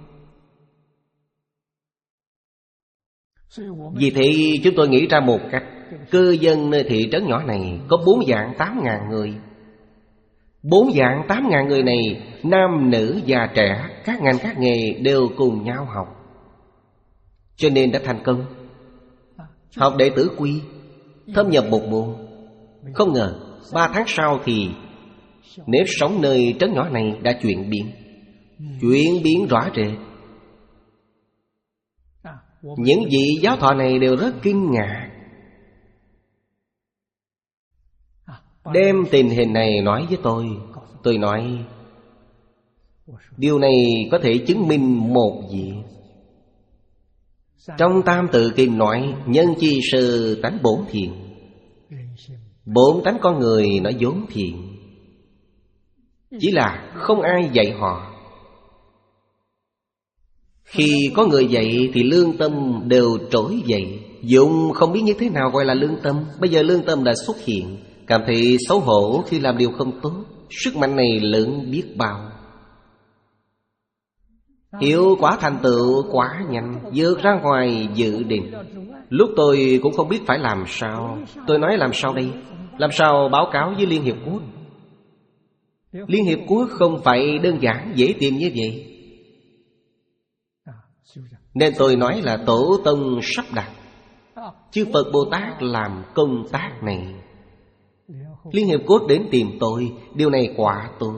Vì thế chúng tôi nghĩ ra một cách. Cư dân nơi thị trấn nhỏ này có bốn vạn tám ngàn người. Bốn vạn tám ngàn người này, nam, nữ, già, trẻ, các ngành các nghề đều cùng nhau học, cho nên đã thành công. Học đệ tử quy, thâm nhập một môn. Không ngờ ba tháng sau thì nếp sống nơi trấn nhỏ này đã chuyển biến. Chuyển biến rõ rệt. Những vị giáo thọ này đều rất kinh ngạc, đem tình hình này nói với tôi. Tôi nói điều này có thể chứng minh một việc. Trong Tam Tự Kinh nói nhân chi sư tánh bổn thiện. Bổn tánh con người nó vốn thiện, chỉ là không ai dạy họ. Khi có người dạy thì lương tâm đều trỗi dậy. Dụng không biết như thế nào gọi là lương tâm. Bây giờ lương tâm đã xuất hiện, cảm thấy xấu hổ khi làm điều không tốt. Sức mạnh này lớn biết bao. Hiệu quả thành tựu quá nhanh, vượt ra ngoài dự định. Lúc tôi cũng không biết phải làm sao. Tôi nói làm sao đây? Làm sao báo cáo với Liên Hiệp Quốc? Liên Hiệp Quốc không phải đơn giản dễ tìm như vậy. Nên tôi nói là Tổ Tông sắp đặt, chư Phật Bồ Tát làm công tác này. Liên Hiệp Quốc đến tìm tôi, điều này quả tốt.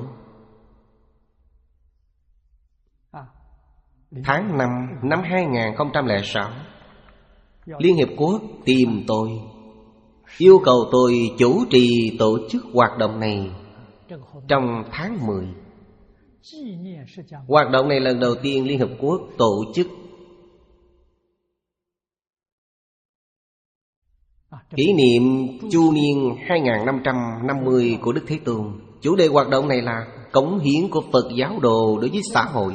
Tháng năm năm hai nghìn không trăm lẻ sáu, Liên Hiệp Quốc tìm tôi, yêu cầu tôi chủ trì tổ chức hoạt động này trong tháng mười. Hoạt động này lần đầu tiên Liên Hợp Quốc tổ chức. Kỷ niệm chu niên hai nghìn năm trăm năm mươi của Đức Thế Tôn. Chủ đề hoạt động này là cống hiến của Phật giáo đồ đối với xã hội.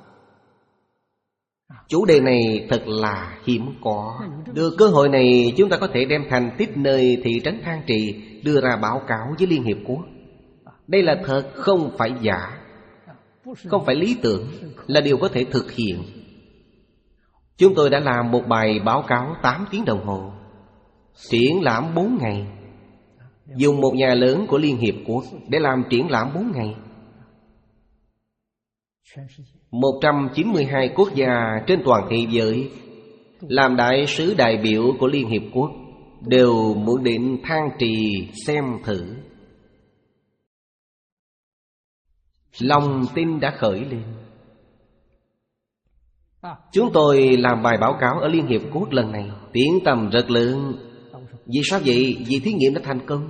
Chủ đề này thật là hiếm có. Được cơ hội này, chúng ta có thể đem thành tích nơi thị trấn Thang Trì đưa ra báo cáo với Liên Hiệp Quốc. Đây là thật, không phải giả, không phải lý tưởng, là điều có thể thực hiện. Chúng tôi đã làm một bài báo cáo tám tiếng đồng hồ, triển lãm bốn ngày. Dùng một nhà lớn của Liên Hiệp Quốc để làm triển lãm bốn ngày. một trăm chín mươi hai quốc gia trên toàn thế giới làm đại sứ đại biểu của Liên Hiệp Quốc đều muốn đến Thang Trì xem thử. Lòng tin đã khởi lên. Chúng tôi làm bài báo cáo ở Liên Hiệp Quốc lần này tiếng tầm rất lớn. Vì sao vậy? Vì thí nghiệm đã thành công.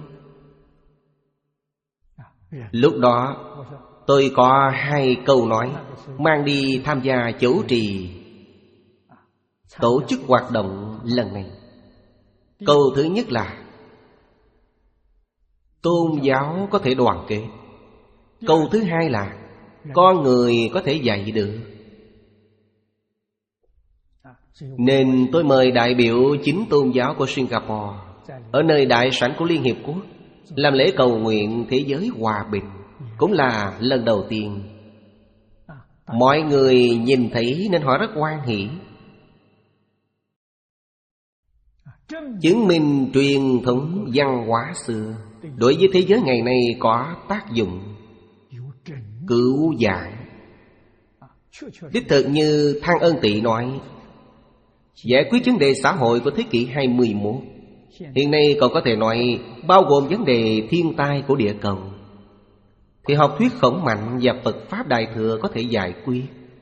Lúc đó tôi có hai câu nói mang đi tham gia chủ trì tổ chức hoạt động lần này. Câu thứ nhất là tôn giáo có thể đoàn kết. Câu thứ hai là con người có thể dạy được. Nên tôi mời đại biểu chính tôn giáo của Singapore ở nơi đại sảnh của Liên Hiệp Quốc làm lễ cầu nguyện thế giới hòa bình. Cũng là lần đầu tiên. Mọi người nhìn thấy nên họ rất hoan hỷ, chứng minh truyền thống văn hóa xưa đối với thế giới ngày nay có tác dụng cứu vãn. Đích thực như Thang Ân Tị nói, giải quyết vấn đề xã hội của thế kỷ hai mươi mốt. Hiện nay còn có thể nói bao gồm vấn đề thiên tai của địa cầu, thì học thuyết Khổng Mạnh và Phật Pháp Đại Thừa có thể giải quyết.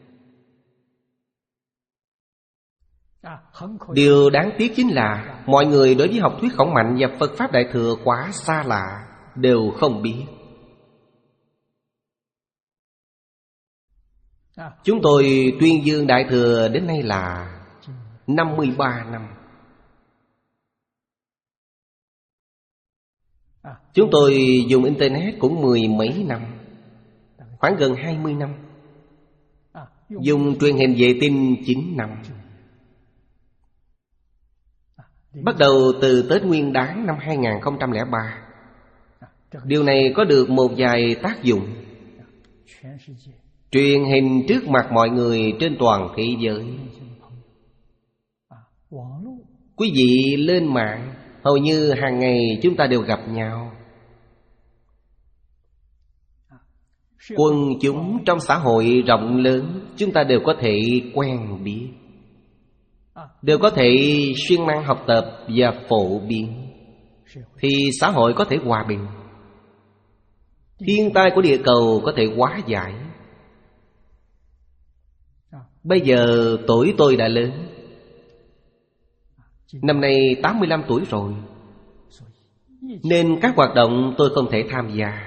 Điều đáng tiếc chính là mọi người đối với học thuyết Khổng Mạnh và Phật Pháp Đại Thừa quá xa lạ, đều không biết. Chúng tôi tuyên dương Đại Thừa đến nay là năm mươi ba năm. Chúng tôi dùng Internet cũng mười mấy năm, khoảng gần hai mươi năm. Dùng truyền hình vệ tinh chín năm. Bắt đầu từ Tết Nguyên Đán năm hai không không ba. Điều này có được một vài tác dụng. Truyền hình trước mặt mọi người trên toàn thế giới. Quý vị lên mạng, hầu như hàng ngày chúng ta đều gặp nhau. Quần chúng trong xã hội rộng lớn, chúng ta đều có thể quen biết, đều có thể siêng năng học tập và phổ biến, thì xã hội có thể hòa bình, thiên tai của địa cầu có thể hóa giải. Bây giờ tuổi tôi đã lớn, năm nay tám mươi lăm tuổi rồi, nên các hoạt động tôi không thể tham gia.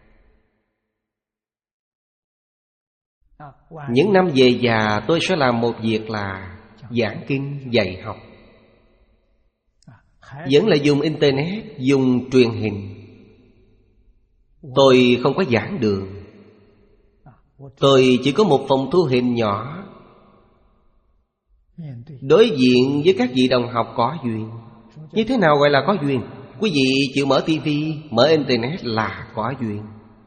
Những năm về già tôi sẽ làm một việc là giảng kinh dạy học. Vẫn là dùng Internet, dùng truyền hình. Tôi không có giảng đường. Tôi chỉ có một phòng thu hình nhỏ. Đối diện với các vị đồng học có duyên. Như thế nào gọi là có duyên? Quý vị chịu mở tivi, mở Internet là có duyên.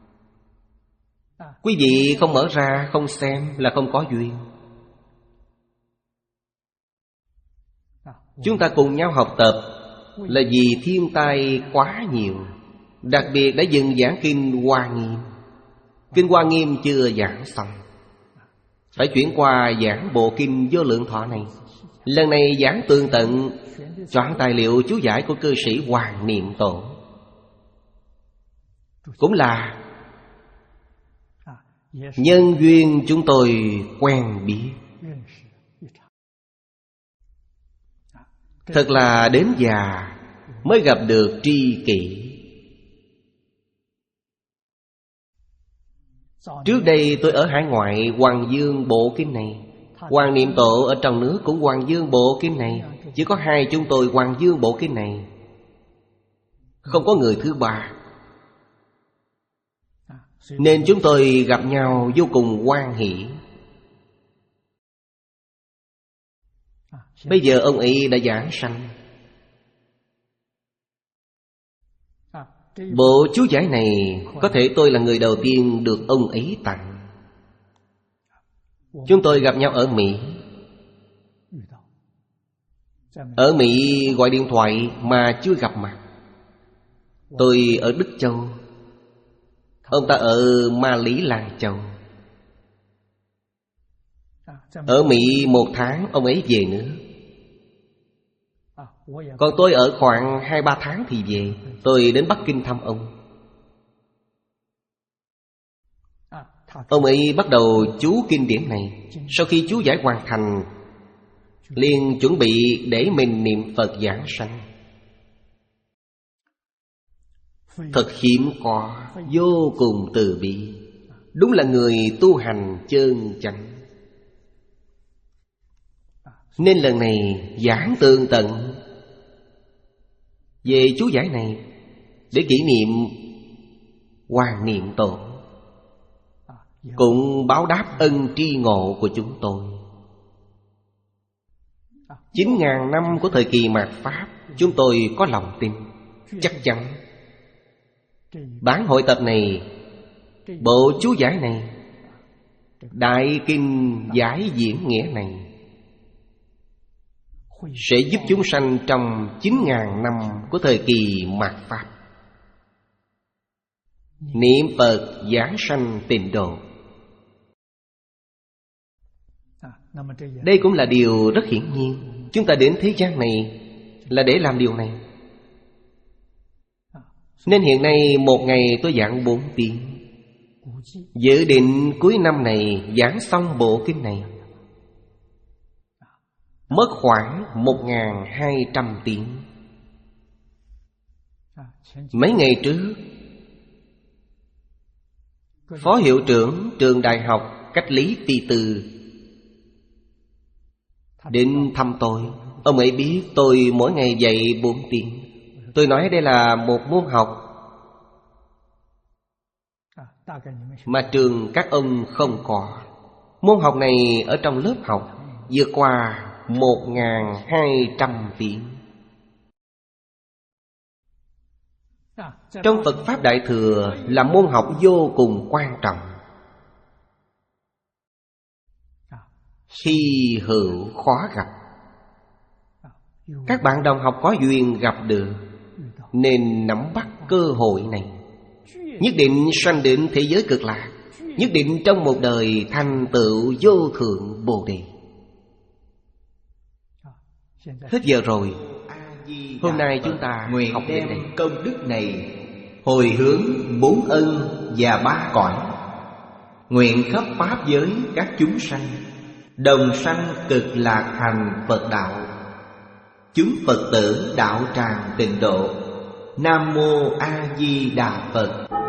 Quý vị không mở ra, không xem là không có duyên. Chúng ta cùng nhau học tập là vì thiên tai quá nhiều. Đặc biệt đã dừng giảng Kinh Hoa Nghiêm. Kinh Hoa Nghiêm chưa giảng xong, phải chuyển qua giảng bộ Kinh Vô Lượng Thọ này. Lần này giảng tường tận, chọn tài liệu chú giải của cư sĩ Hoàng Niệm Tổ. Cũng là nhân duyên chúng tôi quen biết. Thật là đến già mới gặp được tri kỷ. Trước đây tôi ở hải ngoại Hoàng Dương bộ kinh này, Hoàng Niệm Tổ ở trong nước cũng Hoàng Dương bộ kinh này. Chỉ có hai chúng tôi Hoàng Dương bộ kinh này, không có người thứ ba. Nên chúng tôi gặp nhau vô cùng hoan hỷ. Bây giờ ông ấy đã giảng sanh. Bộ chú giải này có thể tôi là người đầu tiên được ông ấy tặng. Chúng tôi gặp nhau ở Mỹ. Ở Mỹ gọi điện thoại mà chưa gặp mặt. Tôi ở Đức Châu, ông ta ở Ma Lý Lan Châu. Ở Mỹ một tháng ông ấy về nữa. Còn tôi ở khoảng hai ba tháng thì về. Tôi đến Bắc Kinh thăm ông. Ông ấy bắt đầu chú kinh điển này. Sau khi chú giải hoàn thành, liền chuẩn bị để mình niệm Phật giảng sanh. Thật hiếm có, vô cùng từ bi. Đúng là người tu hành chân chánh. Nên lần này giảng tường tận về chú giải này để kỷ niệm Hoàng Niệm Tổ, cũng báo đáp ân tri ngộ của chúng tôi. Chín ngàn năm của thời kỳ mạt Pháp, chúng tôi có lòng tin chắc chắn bản hội tập này, bộ chú giải này, đại kinh giải diễn nghĩa này sẽ giúp chúng sanh trong chín ngàn năm của thời kỳ mạt Pháp niệm Phật giảng sanh tịnh độ. Đây cũng là điều rất hiển nhiên. Chúng ta đến thế gian này là để làm điều này. Nên hiện nay một ngày tôi giảng bốn tiếng. Dự định cuối năm này giảng xong bộ kinh này, mất khoảng một nghìn hai trăm tiếng. Mấy ngày trước, Phó hiệu trưởng trường đại học Cách Lý Phi Từ đến thăm tôi. Ông ấy biết tôi mỗi ngày dạy bốn tiếng. Tôi nói đây là một môn học mà trường các ông không có. Môn học này ở trong lớp học vượt qua một nghìn hai trăm tiếng. Trong Phật Pháp Đại Thừa là môn học vô cùng quan trọng. Khi hữu khó gặp. Các bạn đồng học có duyên gặp được, nên nắm bắt cơ hội này, nhất định sanh đến thế giới cực lạc, nhất định trong một đời thành tựu vô thượng Bồ Đề. Hết giờ rồi. Hôm nay chúng ta nguyện học đem đến đây. công đức này hồi hướng bốn ân và ba cõi, nguyện khắp pháp giới các chúng sanh đồng sanh cực lạc thành Phật đạo. Chúng Phật tử đạo tràng tịnh độ. Nam mô A Di Đà Phật.